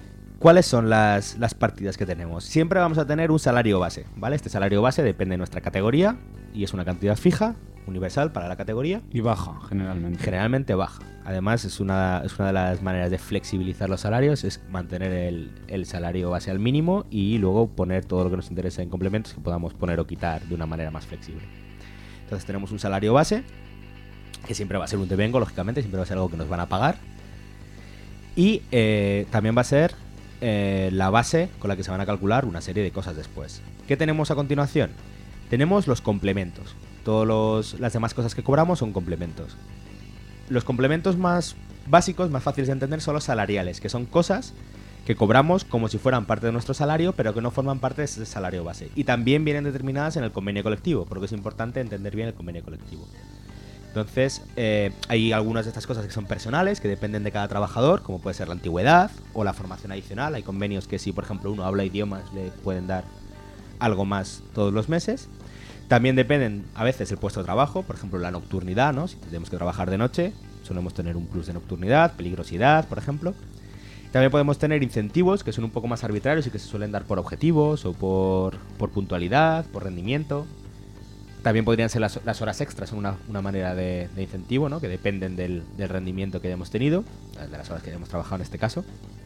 ¿cuáles son las, las partidas que tenemos? Siempre vamos a tener un salario base, ¿vale? Este salario base depende de nuestra categoría y es una cantidad fija, universal para la categoría. Y baja, generalmente. Generalmente baja. Además, es una, es una de las maneras de flexibilizar los salarios, es mantener el, el salario base al mínimo y luego poner todo lo que nos interesa en complementos que podamos poner o quitar de una manera más flexible. Entonces tenemos un salario base, que siempre va a ser un devengo, lógicamente, siempre va a ser algo que nos van a pagar. Y eh, también va a ser eh, la base con la que se van a calcular una serie de cosas después. ¿Qué tenemos a continuación? Tenemos los complementos. Todas las demás cosas que cobramos son complementos. Los complementos más básicos, más fáciles de entender, son los salariales, que son cosas que cobramos como si fueran parte de nuestro salario, pero que no forman parte de ese salario base. Y también vienen determinadas en el convenio colectivo, porque es importante entender bien el convenio colectivo. Entonces, eh, hay algunas de estas cosas que son personales, que dependen de cada trabajador, como puede ser la antigüedad o la formación adicional. Hay convenios que si, por ejemplo, uno habla idiomas, le pueden dar algo más todos los meses. También dependen a veces el puesto de trabajo, por ejemplo la nocturnidad, ¿no? Si tenemos que trabajar de noche, solemos tener un plus de nocturnidad, peligrosidad, por ejemplo. También podemos tener incentivos que son un poco más arbitrarios y que se suelen dar por objetivos o por, por puntualidad, por rendimiento. También podrían ser las, las horas extras, son una, una manera de, de incentivo, ¿no? Que dependen del, del rendimiento que hayamos tenido, de las horas que hayamos trabajado en este caso.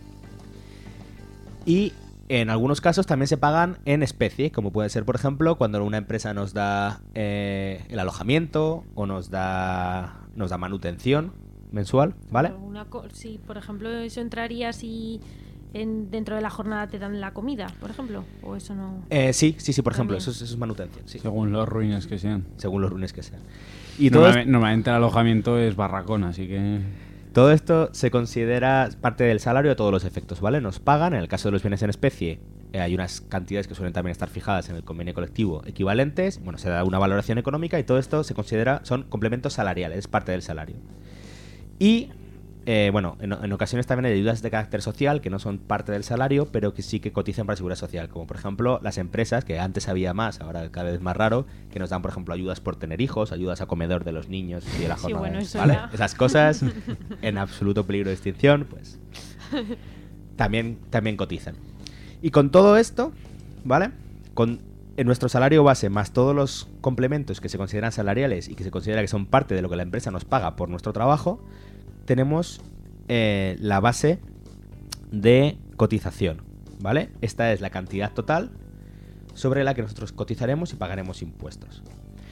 Y en algunos casos también se pagan en especie, como puede ser, por ejemplo, cuando una empresa nos da eh, el alojamiento o nos da nos da manutención mensual, ¿vale? Una co- sí, por ejemplo, eso entraría si en, dentro de la jornada te dan la comida, por ejemplo, o eso no. Eh, sí, sí, sí, por ejemplo, También. eso es, eso es manutención, sí. Según los ruines que sean. Según los ruines que sean. Y todo Normalmente, esto, normalmente el alojamiento es barracón, así que... todo esto se considera parte del salario a todos los efectos, ¿vale? Nos pagan, en el caso de los bienes en especie, eh, hay unas cantidades que suelen también estar fijadas en el convenio colectivo equivalentes, bueno, se da una valoración económica y todo esto se considera, son complementos salariales, es parte del salario. Y, eh, bueno, en, en ocasiones también hay ayudas de carácter social que no son parte del salario, pero que sí que cotizan para la seguridad social, como por ejemplo las empresas, que antes había más, ahora cada vez más raro, que nos dan, por ejemplo, ayudas por tener hijos, ayudas a comedor de los niños y de la Sí, jornada, bueno, eso ¿vale? ya. Esas cosas, en absoluto peligro de extinción, pues también, también cotizan. Y con todo esto, ¿vale? Con en nuestro salario base más todos los complementos que se consideran salariales y que se considera que son parte de lo que la empresa nos paga por nuestro trabajo, tenemos eh, la base de cotización, ¿vale? Esta es la cantidad total sobre la que nosotros cotizaremos y pagaremos impuestos.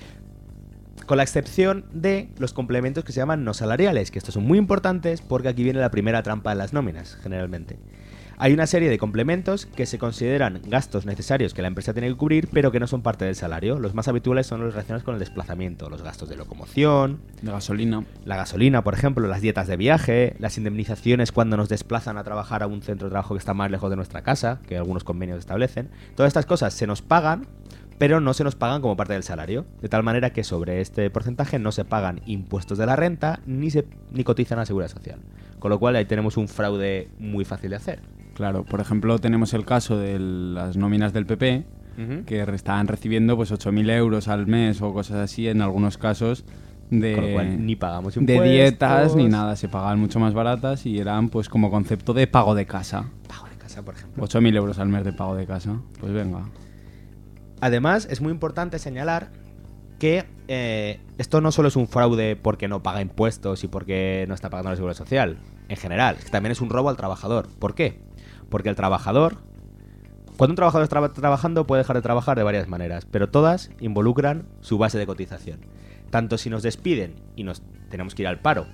Con la excepción de los complementos que se llaman no salariales, que estos son muy importantes porque aquí viene la primera trampa de las nóminas, generalmente. Hay una serie de complementos que se consideran gastos necesarios que la empresa tiene que cubrir, pero que no son parte del salario. Los más habituales son los relacionados con el desplazamiento, los gastos de locomoción, de gasolina, la gasolina, por ejemplo, las dietas de viaje, las indemnizaciones cuando nos desplazan a trabajar a un centro de trabajo que está más lejos de nuestra casa, que algunos convenios establecen. Todas estas cosas se nos pagan, pero no se nos pagan como parte del salario, de tal manera que sobre este porcentaje no se pagan impuestos de la renta ni se ni cotizan a la seguridad social. Con lo cual ahí tenemos un fraude muy fácil de hacer. Claro, por ejemplo, tenemos el caso de las nóminas del P P, uh-huh. que estaban recibiendo pues ocho mil euros al mes o cosas así, en algunos casos de, Con lo cual ni pagamos de impuestos, dietas ni nada, se pagaban mucho más baratas y eran pues como concepto de pago de casa. Pago de casa, por ejemplo. ocho mil euros al mes de pago de casa, pues venga. Además, es muy importante señalar que eh, esto no solo es un fraude porque no paga impuestos y porque no está pagando la seguridad social, en general, es que también es un robo al trabajador. ¿Por qué? Porque el trabajador, cuando un trabajador está tra- trabajando puede dejar de trabajar de varias maneras, pero todas involucran su base de cotización. Tanto si nos despiden y nos tenemos que ir al paro,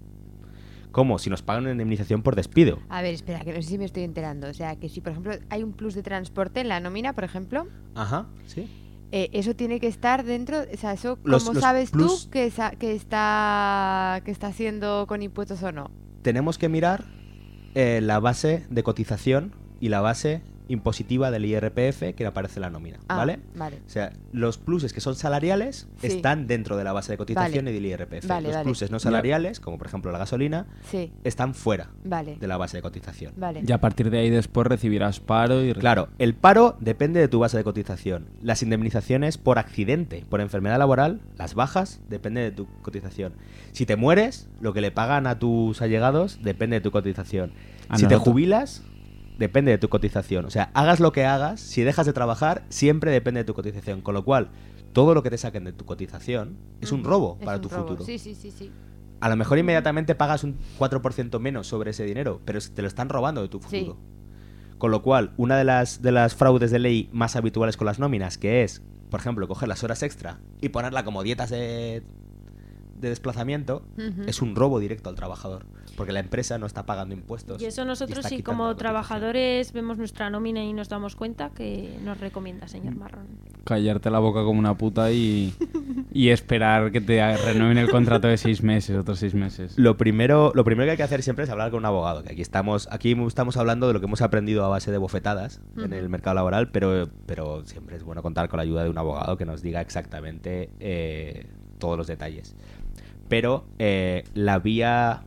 como si nos pagan una indemnización por despido. A ver, espera, que no sé si me estoy enterando. O sea, que si, por ejemplo, hay un plus de transporte en la nómina, por ejemplo... Ajá, sí. Eh, eso tiene que estar dentro, o sea, eso, Los- ¿cómo los sabes plus- tú que, esa- que está que está haciendo con impuestos o no? Tenemos que mirar eh, la base de cotización y la base impositiva del I R P F que aparece en la nómina, Ah, ¿vale? vale. O sea, los pluses que son salariales Sí. están dentro de la base de cotización Vale. y del I R P F. Vale, los vale. pluses no Ya. salariales, como por ejemplo la gasolina, Sí. están fuera Vale. de la base de cotización. Vale. Y a partir de ahí después recibirás paro y... Claro, el paro depende de tu base de cotización. Las indemnizaciones por accidente, por enfermedad laboral, las bajas, depende de tu cotización. Si te mueres, lo que le pagan a tus allegados depende de tu cotización. A si te nosotros- jubilas, depende de tu cotización. O sea, hagas lo que hagas, si dejas de trabajar, siempre depende de tu cotización. Con lo cual, todo lo que te saquen de tu cotización es un robo Es para un tu robo. futuro. Sí, sí, sí, sí. A lo mejor inmediatamente pagas un cuatro por ciento menos sobre ese dinero, pero es que te lo están robando de tu futuro. Sí. Con lo cual, una de las, de las fraudes de ley más habituales con las nóminas, que es, por ejemplo, coger las horas extra y ponerla como dietas de, de desplazamiento, Ujú. es un robo directo al trabajador, porque la empresa no está pagando impuestos. Y eso nosotros, está si quitando como la cotización. trabajadores vemos nuestra nómina y nos damos cuenta, que nos recomienda, señor Marrón. Callarte la boca como una puta y, y esperar que te renueven el contrato de seis meses, otros seis meses. Lo primero, lo primero que hay que hacer siempre es hablar con un abogado, que aquí estamos, aquí estamos hablando de lo que hemos aprendido a base de bofetadas en Ujú. el mercado laboral, pero, pero siempre es bueno contar con la ayuda de un abogado que nos diga exactamente eh, todos los detalles. Pero eh, la vía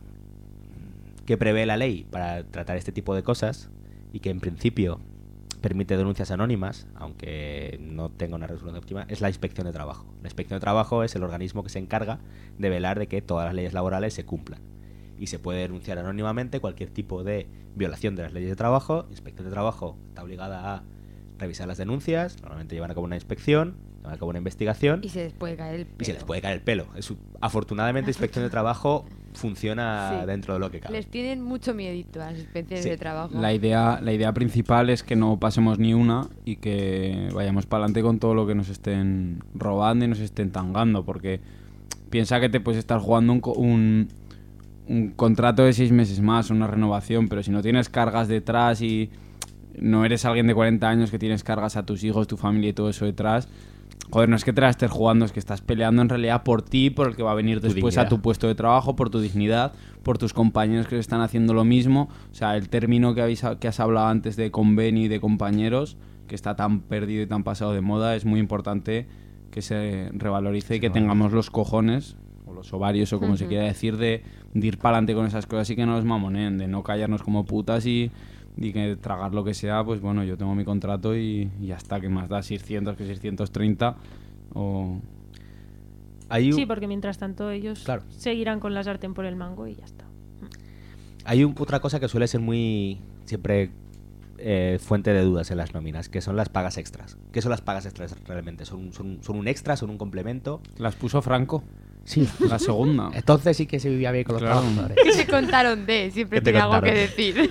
que prevé la ley para tratar este tipo de cosas, y que en principio permite denuncias anónimas, aunque no tenga una resolución óptima, es la Inspección de Trabajo. La Inspección de Trabajo es el organismo que se encarga de velar de que todas las leyes laborales se cumplan. Y se puede denunciar anónimamente cualquier tipo de violación de las leyes de trabajo. La Inspección de Trabajo está obligada a revisar las denuncias, normalmente llevan a cabo una inspección, llevan a cabo una investigación Y se les puede caer el pelo. y se les puede caer el pelo. Es, afortunadamente, Inspección de Trabajo funciona Sí. dentro de lo que cabe. Les tienen mucho miedito a las inspecciones Sí. de trabajo. La idea, la idea principal es que no pasemos ni una y que vayamos para adelante con todo lo que nos estén robando y nos estén tangando, porque piensa que te puedes estar jugando un, co- un, un contrato de seis meses más, una renovación, pero si no tienes cargas detrás y no eres alguien de cuarenta años que tienes cargas a tus hijos, tu familia y todo eso detrás, joder, no es que te la estés jugando, es que estás peleando en realidad por ti, por el que va a venir Tu después dignidad. a tu puesto de trabajo, por tu dignidad, por tus compañeros que están haciendo lo mismo. O sea, el término que, habéis, que has hablado antes de convenio y de compañeros, que está tan perdido y tan pasado de moda, es muy importante que se revalorice y que tengamos los cojones, o los ovarios, o como se Ujú. quiera decir, de, de ir para adelante con esas cosas y que no nos mamonen, de no callarnos como putas y... y que tragar lo que sea, pues bueno, yo tengo mi contrato y, y ya está, que más da seiscientos que seiscientos treinta o... Hay un, Sí, porque mientras tanto ellos Claro. seguirán con la sartén por el mango y ya está. hay un- otra cosa que suele ser muy siempre eh, fuente de dudas en las nóminas, que son las pagas extras. ¿Qué son las pagas extras realmente? ¿Son, son, son un extra? ¿Son un complemento? Las puso Franco. Sí. La segunda. Entonces sí que se vivía bien con los Claro. trabajadores. ¿Qué te contaron de? Siempre ¿Qué te tiene algo contaron? que decir.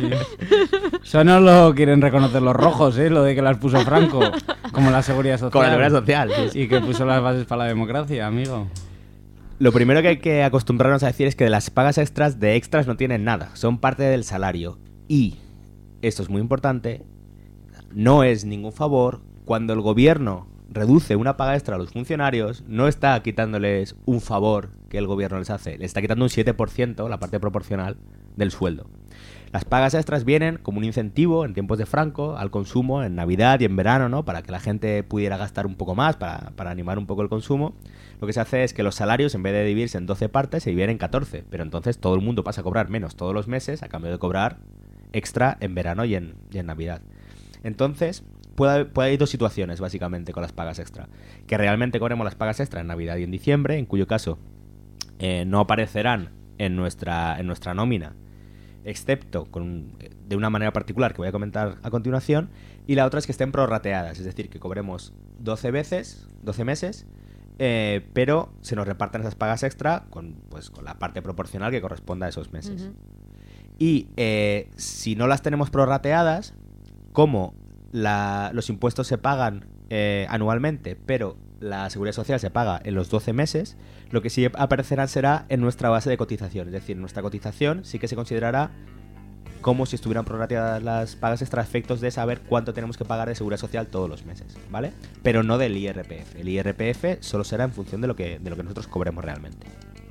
Eso no lo quieren reconocer los rojos, ¿eh? Lo de que las puso Franco. Como la seguridad social. Con la seguridad social, sí, sí. Y que puso las bases para la democracia, amigo. Lo primero que hay que acostumbrarnos a decir es que de las pagas extras, de extras no tienen nada. Son parte del salario. Y, esto es muy importante, no es ningún favor cuando el gobierno reduce una paga extra a los funcionarios, no está quitándoles un favor que el gobierno les hace, le está quitando un siete por ciento, la parte proporcional, del sueldo. Las pagas extras vienen como un incentivo en tiempos de Franco al consumo en Navidad y en verano, ¿no? Para que la gente pudiera gastar un poco más, para, para animar un poco el consumo. Lo que se hace es que los salarios, en vez de dividirse en doce partes, se dividen en catorce. Pero entonces todo el mundo pasa a cobrar menos todos los meses a cambio de cobrar extra en verano y en, y en Navidad. Entonces, puede, haber- puede haber dos situaciones, básicamente, con las pagas extra. Que realmente cobremos las pagas extra en Navidad y en diciembre, en cuyo caso eh, no aparecerán en nuestra, en nuestra nómina, excepto con, de una manera particular que voy a comentar a continuación, y la otra es que estén prorrateadas, es decir, que cobremos doce veces, doce meses, eh, pero se nos repartan esas pagas extra con, pues, con la parte proporcional que corresponda a esos meses. Ujú. Y eh, si no las tenemos prorrateadas, como la, los impuestos se pagan eh, anualmente, pero la seguridad social se paga en los doce meses, lo que sí aparecerá será en nuestra base de cotización. Es decir, nuestra cotización sí que se considerará como si estuvieran prorrateadas las pagas extra a efectos de saber cuánto tenemos que pagar de seguridad social todos los meses, ¿vale? Pero no del I R P F. El I R P F solo será en función de lo que, de lo que nosotros cobremos realmente.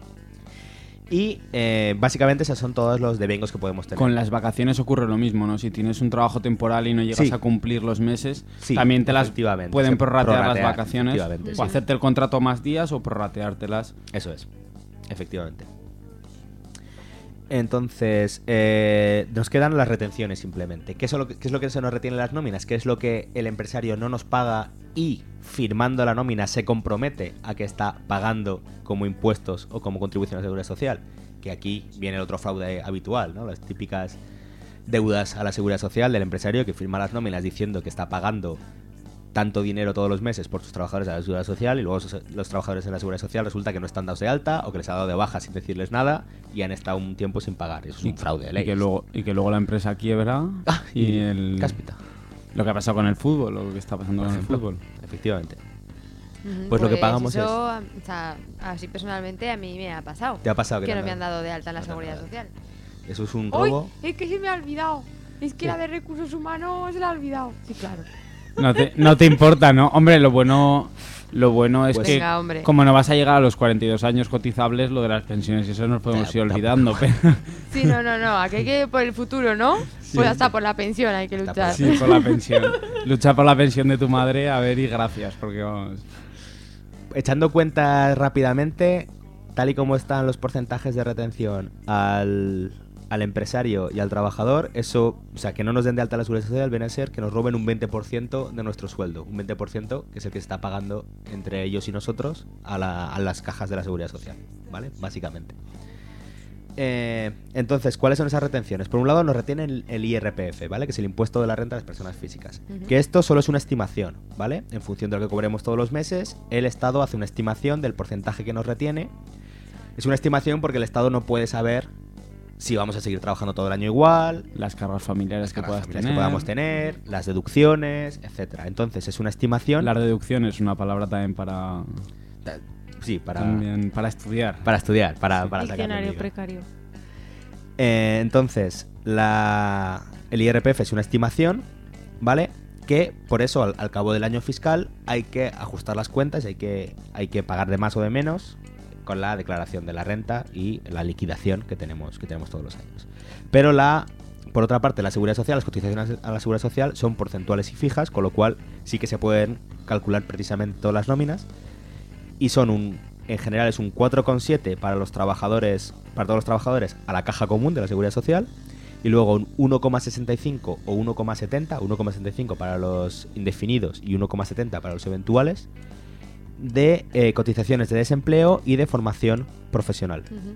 Y eh, básicamente esos son todos los devengos que podemos tener. Con las vacaciones ocurre lo mismo, ¿no? Si tienes un trabajo temporal y no llegas Sí. a cumplir los meses, Sí, también te las efectivamente, pueden se prorratear las prorratean, vacaciones efectivamente, o sí. hacerte el contrato más días o prorrateártelas. Eso es, efectivamente. Entonces, eh, nos quedan las retenciones simplemente. ¿Qué es, lo que, ¿Qué es lo que se nos retiene en las nóminas? ¿Qué es lo que el empresario no nos paga y firmando la nómina se compromete a que está pagando como impuestos o como contribución a la seguridad social? Que aquí viene el otro fraude habitual, ¿no? Las típicas deudas a la Seguridad Social del empresario que firma las nóminas diciendo que está pagando tanto dinero todos los meses por sus trabajadores a la Seguridad Social y luego los trabajadores en la Seguridad Social resulta que no están dados de alta o que les ha dado de baja sin decirles nada y han estado un tiempo sin pagar. Eso es un fraude de ley. Y que luego, y que luego la empresa quiebra ah, y, y el... cáspita. Lo que ha pasado con el fútbol, lo que está pasando con el fútbol. Efectivamente. Uh-huh, pues, pues lo que pagamos eso, es... O sea, así personalmente a mí me ha pasado. ¿Te ha pasado? Que, que no me han dado de alta en la no Seguridad Social. Eso es un robo. ¡Uy! Es que se me ha olvidado. Es que la de recursos humanos se la ha olvidado. Sí, claro. No te, no te importa, ¿no? Hombre, lo bueno... Lo bueno es pues que, venga, hombre. como no vas a llegar a los cuarenta y dos años cotizables, lo de las pensiones y eso nos podemos ir olvidando. Pero... Sí, no, no, no. Aquí hay que por el futuro, ¿no? Sí. Pues hasta por la pensión hay que luchar. Sí, por la pensión. Lucha por la pensión de tu madre, a ver, y gracias, porque vamos... Echando cuentas rápidamente, tal y como están los porcentajes de retención al... al empresario y al trabajador, eso, o sea, que no nos den de alta la Seguridad Social viene a ser que nos roben un veinte por ciento de nuestro sueldo. Un veinte por ciento que es el que se está pagando entre ellos y nosotros a, la, a las cajas de la Seguridad Social, ¿vale? Básicamente. Eh, entonces, ¿cuáles son esas retenciones? Por un lado nos retienen el, el I R P F, ¿vale? Que es el impuesto de la renta de las personas físicas. Uh-huh. Que esto solo es una estimación, ¿vale? En función de lo que cobremos todos los meses, el Estado hace una estimación del porcentaje que nos retiene. Es una estimación porque el Estado no puede saber si vamos a seguir trabajando todo el año igual, las cargas familiares, las que, cargas puedas familiares tener. que podamos tener, las deducciones, etcétera. Entonces es una estimación. Las deducciones es una palabra también para. Sí, para. También para estudiar. Para estudiar, para, sí. para Diccionario precario. Eh, entonces, la, el I R P F es una estimación, ¿vale? Que por eso al, al cabo del año fiscal hay que ajustar las cuentas, hay que, hay que pagar de más o de menos con la declaración de la renta y la liquidación que tenemos, que tenemos todos los años. Pero la, por otra parte, la Seguridad Social, las cotizaciones a la Seguridad Social son porcentuales y fijas, con lo cual sí que se pueden calcular precisamente todas las nóminas y son un, en general es un cuatro coma siete para los trabajadores, para todos los trabajadores a la caja común de la Seguridad Social y luego un uno coma sesenta y cinco o uno coma setenta, uno coma setenta y cinco para los indefinidos y uno coma setenta para los eventuales de eh, cotizaciones de desempleo y de formación profesional. Uh-huh.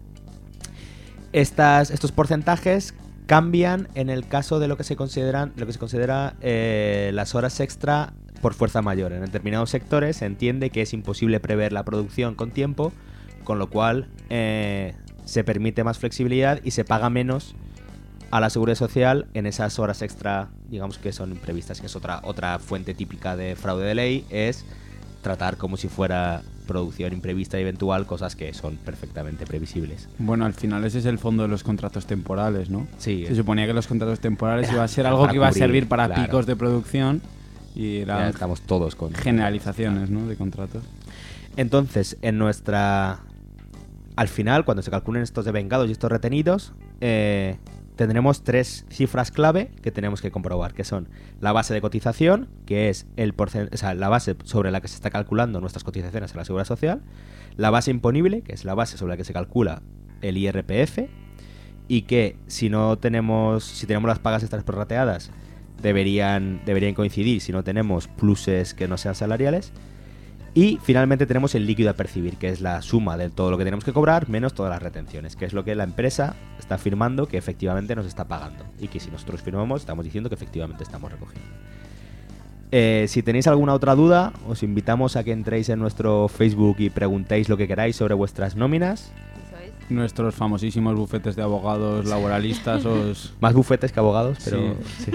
Estas, estos porcentajes cambian en el caso de lo que se consideran, lo que se considera eh, las horas extra por fuerza mayor. En determinados sectores se entiende que es imposible prever la producción con tiempo, con lo cual eh, se permite más flexibilidad y se paga menos a la Seguridad Social en esas horas extra, digamos, que son imprevistas, que es otra, otra fuente típica de fraude de ley, es tratar como si fuera producción imprevista y eventual cosas que son perfectamente previsibles. Bueno, al final ese es el fondo de los contratos temporales, ¿no? Sí. Se suponía que los contratos temporales iba a ser algo que iba a servir para claro. picos de producción y era ya estamos todos con generalizaciones, ¿no? De contratos. Entonces, en nuestra... Al final, cuando se calculen estos devengados y estos retenidos, eh... tendremos tres cifras clave que tenemos que comprobar, que son la base de cotización, que es el porcent- o sea, la base sobre la que se está calculando nuestras cotizaciones a la Seguridad Social, la base imponible, que es la base sobre la que se calcula el I R P F, y que si no tenemos, si tenemos las pagas extras prorrateadas, deberían, deberían coincidir si no tenemos pluses que no sean salariales. Y finalmente tenemos el líquido a percibir, que es la suma de todo lo que tenemos que cobrar menos todas las retenciones, que es lo que la empresa está afirmando que efectivamente nos está pagando. Y que si nosotros firmamos, estamos diciendo que efectivamente estamos recogiendo. Eh, si tenéis alguna otra duda, os invitamos a que entréis en nuestro Facebook y preguntéis lo que queráis sobre vuestras nóminas. Nuestros famosísimos bufetes de abogados laboralistas os... Más bufetes que abogados, pero... Sí.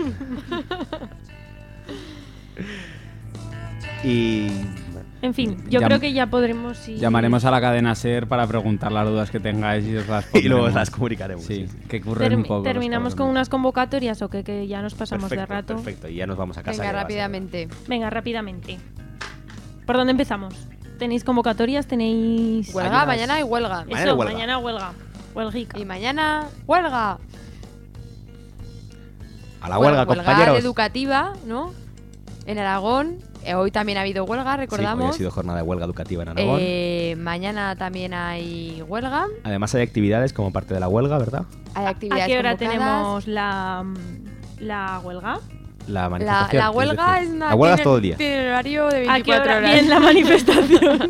Sí. Y... En fin, yo Llam- creo que ya podremos ir... Llamaremos a la cadena SER para preguntar las dudas que tengáis y os las y luego os las comunicaremos. Sí, sí, sí. que curren Termi- un poco. ¿Terminamos con unas convocatorias o qué? Que ya nos pasamos perfecto, de rato. Perfecto, y ya nos vamos a casa. Venga, rápidamente. Venga, rápidamente. ¿Por dónde empezamos? ¿Tenéis convocatorias? ¿Tenéis...? Huelga, ayudas? mañana hay huelga. Eso, Mañana huelga. mañana huelga. Huelgica. Y mañana huelga. A la Bueno, huelga, huelga compañeros. educativa, ¿no? En Aragón. Eh, hoy también ha habido huelga, recordamos. Sí, hoy ha sido jornada de huelga educativa en Aragón. Eh, mañana también hay huelga. Además hay actividades como parte de la huelga, ¿verdad? Hay actividades ¿A qué hora convocadas. tenemos la, la huelga? La La, manifestación. la huelga decir. es una... La huelga tiene, es todo el día. Tiene horario de ¿A qué veinticuatro hora horas. viene la manifestación?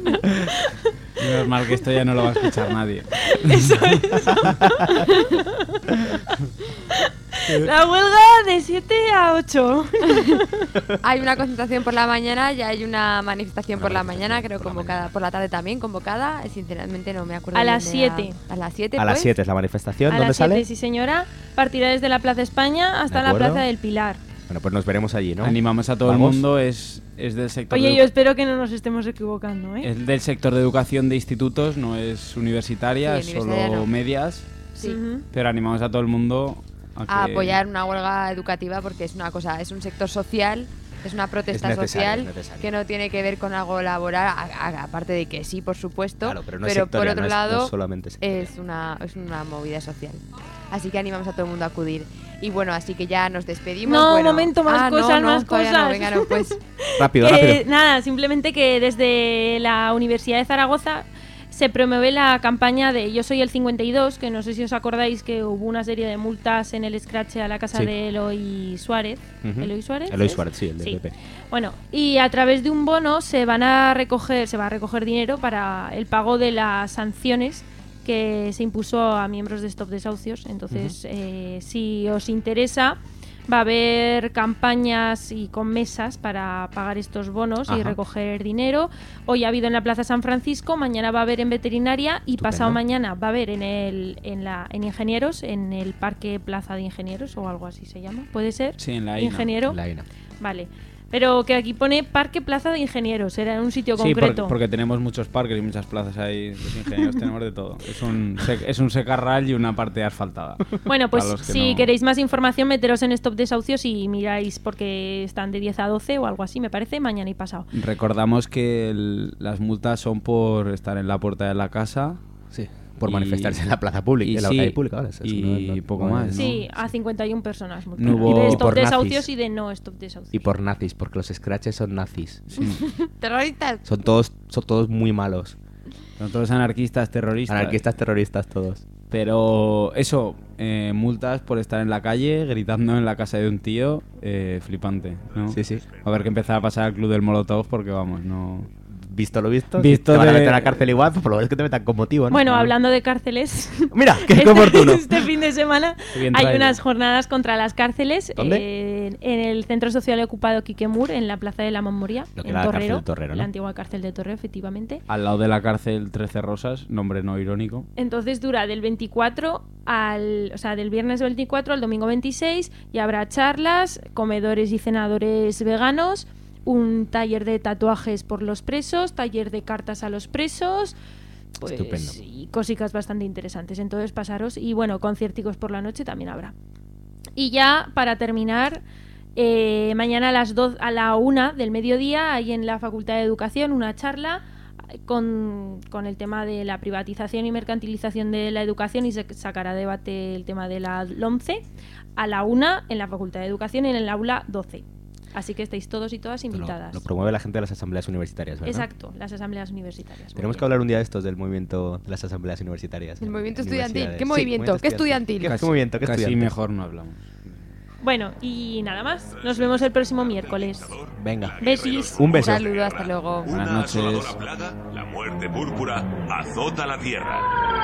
Menos mal que esto ya no lo va a escuchar nadie. Eso es. La huelga de siete a ocho. Hay una concentración por la mañana y hay una manifestación por la mañana, creo convocada, por la tarde también convocada. Sinceramente no me acuerdo. A las bien de siete. la- A las siete, A pues. las siete es la manifestación. A ¿Dónde las sale? siete, sí señora. Partirá desde la Plaza España hasta De la acuerdo. Plaza del Pilar. Bueno, pues nos veremos allí, ¿no? Animamos a todo Vamos. el mundo, es, es del sector Oye, de yo edu- espero que no nos estemos equivocando, ¿eh? es del sector de educación de institutos, no es universitaria, Sí, es universitaria solo no. medias. Sí. Ujú. Pero animamos a todo el mundo a, A que- apoyar una huelga educativa porque es una cosa, es un sector social, es una protesta Es necesario, social es necesario. que no tiene que ver con algo laboral, a- a- aparte de que sí, por supuesto, Claro, pero no es por sectorial, otro no es- lado no es solamente sectorial. es una es una movida social. Así que animamos a todo el mundo a acudir. Y bueno, así que ya nos despedimos. No, un Bueno, momento, más ah, no, cosas, no, más todavía cosas. no, venga, no, pues Rápido, Que, rápido. Nada, simplemente que desde la Universidad de Zaragoza se promueve la campaña de Yo soy el cincuenta y dos, que no sé si os acordáis que hubo una serie de multas en el Scratch a la casa Sí. de Eloy Suárez. Ujú. ¿Eloy Suárez? Eloy ¿es? Suárez, sí, el de Sí. P P. Bueno, y a través de un bono se van a recoger, se va a recoger dinero para el pago de las sanciones que se impuso a miembros de Stop Desahucios. Entonces, eh, si os interesa, va a haber campañas y con mesas para pagar estos bonos y Ajá. recoger dinero. Hoy ha habido en la Plaza San Francisco, mañana va a haber en Veterinaria y Estupendo. pasado mañana va a haber en el en la en Ingenieros, en el Parque Plaza de Ingenieros o algo así se llama. ¿Puede ser? Sí, en la I N A. Ingeniero. La I N A. Vale. Pero que aquí pone Parque Plaza de Ingenieros, era en un sitio Sí, concreto. porque, porque tenemos muchos parques y muchas plazas ahí, los ingenieros tenemos de todo. Es un, sec- es un secarral y una parte asfaltada. Bueno, pues Para los que si no- queréis más información, meteros en Stop Desahucios y miráis porque están de diez a doce o algo así, me parece, mañana y pasado. Recordamos que el- las multas son por estar en la puerta de la casa. Sí, por y- manifestarse en la plaza pública, y en la sí, calle pública, ¿vale? Eso y no- no- poco no- más, ¿no? Sí, a cincuenta y una personas multadas. No hubo- de Y Stop por Desahucios nazis. y de no Stop Desahucios. Y por nazis, porque los scratches son nazis. terroristas. Son todos, son todos muy malos. Son todos anarquistas, terroristas. Anarquistas terroristas todos. Pero eso, eh, multas por estar en la calle, gritando en la casa de un tío, eh, flipante, ¿no? Sí, sí. A ver qué empezar a pasar al club del Molotov porque vamos, no... Visto lo visto, Visto te van a de- meter a la cárcel igual, pues por lo menos que te metan con motivo, ¿no? Bueno, Ah. hablando de cárceles. Mira, qué este, oportuno. Este fin de semana Bien hay traído. unas jornadas contra las cárceles ¿Dónde? eh, en el Centro Social Ocupado Quiquemur, en la Plaza de la Memoria, Lo que en era la cárcel Torrero, de Torrero, ¿no? la antigua cárcel de Torrero, efectivamente. Al lado de la cárcel trece Rosas, nombre no irónico. Entonces dura del veinticuatro al, o sea, del viernes veinticuatro al domingo veintiséis y habrá charlas, comedores y cenadores veganos, un taller de tatuajes por los presos, taller de cartas a los presos, pues, Estupendo. y cositas bastante interesantes. Entonces pasaros y bueno, concierticos por la noche también habrá. Y ya para terminar, eh, mañana a las dos, a la una del mediodía hay en la Facultad de Educación una charla con, con el tema de la privatización y mercantilización de la educación y se sacará a debate el tema de la LOMCE a la una en la Facultad de Educación en el aula doce. Así que estáis todos y todas invitadas. Lo promueve la gente de las asambleas universitarias, ¿verdad? Exacto, las asambleas universitarias. Tenemos que hablar un día de estos del movimiento de las asambleas universitarias. El movimiento en estudiantil. universidades. ¿Qué Sí, movimiento? ¿Qué estudiantil? ¿Qué, Casi- movimiento? ¿Qué casi estudiantil? mejor no hablamos. Bueno, y nada más. Nos vemos el próximo miércoles. Venga. Besis. Un beso. Un saludo, hasta luego. Buenas Una noches. asoladora plaga, la muerte púrpura, azota la tierra.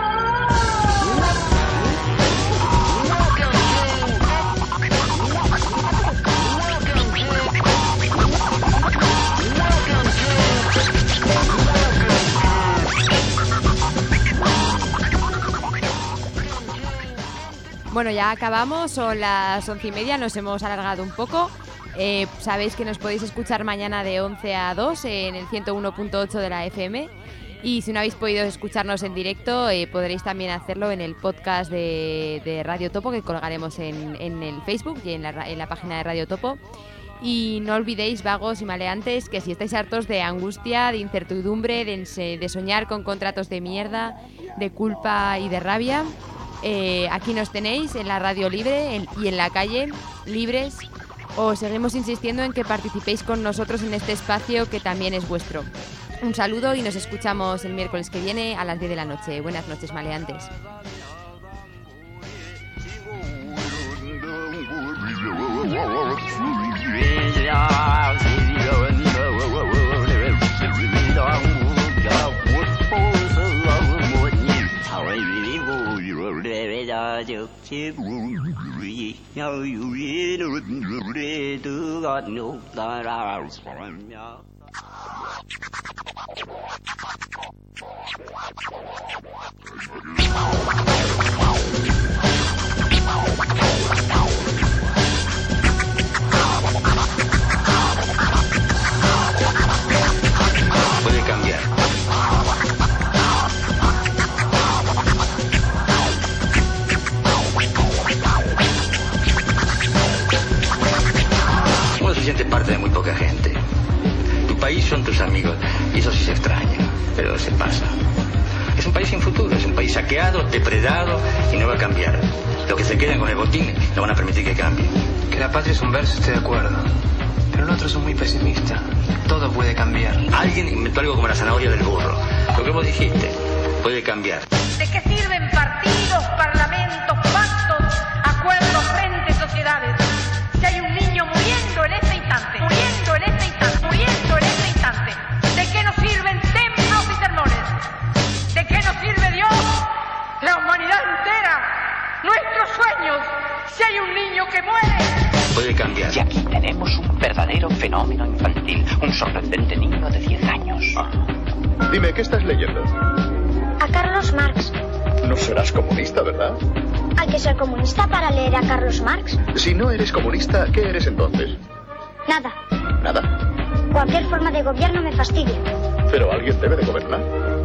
Bueno, ya acabamos, son las once y media, nos hemos alargado un poco. Eh, sabéis que nos podéis escuchar mañana de once a dos en el ciento uno punto ocho de la F M. Y si no habéis podido escucharnos en directo, eh, podréis también hacerlo en el podcast de, de Radio Topo, que colgaremos en, en el Facebook y en la, ra- en la página de Radio Topo. Y no olvidéis, vagos y maleantes, que si estáis hartos de angustia, de incertidumbre, de, ense- de soñar con contratos de mierda, de culpa y de rabia, eh, aquí nos tenéis en la radio libre en- y en la calle, libres. Os seguimos insistiendo en que participéis con nosotros en este espacio que también es vuestro. Un saludo y nos escuchamos el miércoles que viene a las diez de la noche. Buenas noches, maleantes. Hãy subscribe cho kênh Ghiền Mì Gõ để không bỏ lỡ những video hấp dẫn. Puede cambiar. Uno se siente parte de muy poca gente. Tu país son tus amigos, y eso sí se extraña, pero se pasa. Es un país sin futuro, es un país saqueado, depredado, y no va a cambiar. Los que se quedan con el botín no van a permitir que cambie. Que la patria es un verso, estoy de acuerdo. Pero el otro es muy pesimista. Todo puede cambiar. Alguien inventó algo como la zanahoria del burro. Lo que vos dijiste, puede cambiar. ¿De qué sirven partidos, parlamentos, pactos, acuerdos, frentes, sociedades? Si hay un niño muriendo en este instante, muriendo en este instante, muriendo en este instante. ¿De qué nos sirven templos y sermones? ¿De qué nos sirve Dios? La humanidad entera, nuestros sueños, si hay un niño que muere. Puede cambiar. Y aquí tenemos un verdadero fenómeno infantil, un sorprendente niño de diez años. Ah. Dime, ¿qué estás leyendo? A Carlos Marx. No serás comunista, ¿verdad? Hay que ser comunista para leer a Carlos Marx. Si no eres comunista, ¿qué eres entonces? Nada. Nada. Cualquier forma de gobierno me fastidia. Pero alguien debe de gobernar.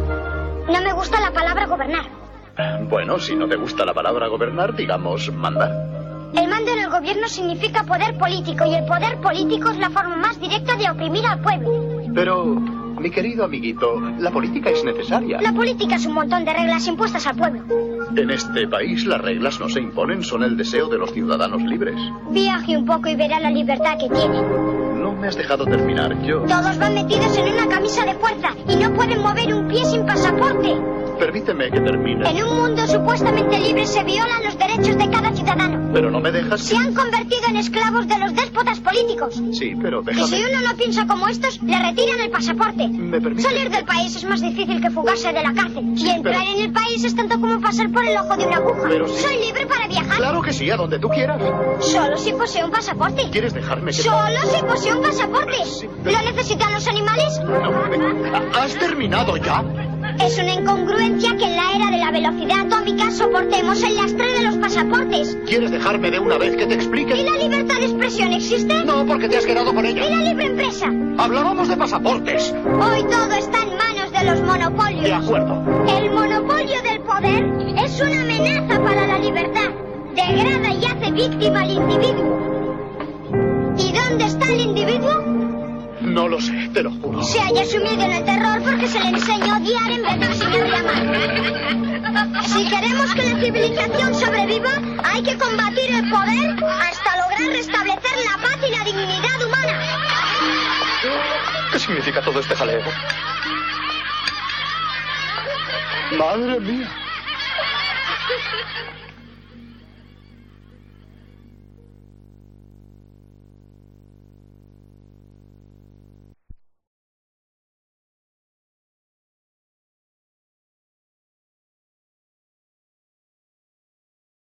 No me gusta la palabra gobernar. Bueno, si no te gusta la palabra gobernar, digamos, mandar. El mando en el gobierno significa poder político y el poder político es la forma más directa de oprimir al pueblo. Pero, mi querido amiguito, la política es necesaria. La política es un montón de reglas impuestas al pueblo. En este país las reglas no se imponen, son el deseo de los ciudadanos libres. Viaje un poco y verá la libertad que tiene. No me has dejado terminar, yo... Todos van metidos en una camisa de fuerza y no pueden mover un pie sin pasaporte. Permíteme que termine. En un mundo supuestamente libre se violan los derechos de cada ciudadano. Pero no me dejas... Se han convertido en esclavos de los déspotas políticos. Sí, pero déjame... Y si uno no piensa como estos, le retiran el pasaporte. ¿Me permite? Salir del país es más difícil que fugarse de la cárcel. Y entrar pero... en el país es tanto como pasar por el ojo de una aguja. Pero sí. ¿Soy libre para viajar? Claro que sí, a donde tú quieras. Solo si poseo un pasaporte. ¿Quieres dejarme que... Solo si poseo un pasaporte. Sí, pero... ¿Lo necesitan los animales? No, me... ¿Has terminado ya? Es una incongruencia que en la era de la velocidad atómica soportemos el lastre de los pasaportes. ¿Quieres dejarme de una vez que te explique? ¿Y la libertad de expresión existe? No, porque te has quedado con ella. ¿Y la libre empresa? Hablábamos de pasaportes. Hoy todo está en manos de los monopolios. De acuerdo. El monopolio del poder es una amenaza para la libertad. Degrada y hace víctima al individuo. ¿Y dónde está el individuo? No lo sé, te lo juro. Se haya sumido en el terror porque se le enseñó a odiar en vez de enseñarle a amar. Si queremos que la civilización sobreviva, hay que combatir el poder hasta lograr restablecer la paz y la dignidad humana. ¿Qué significa todo este jaleo? Madre mía.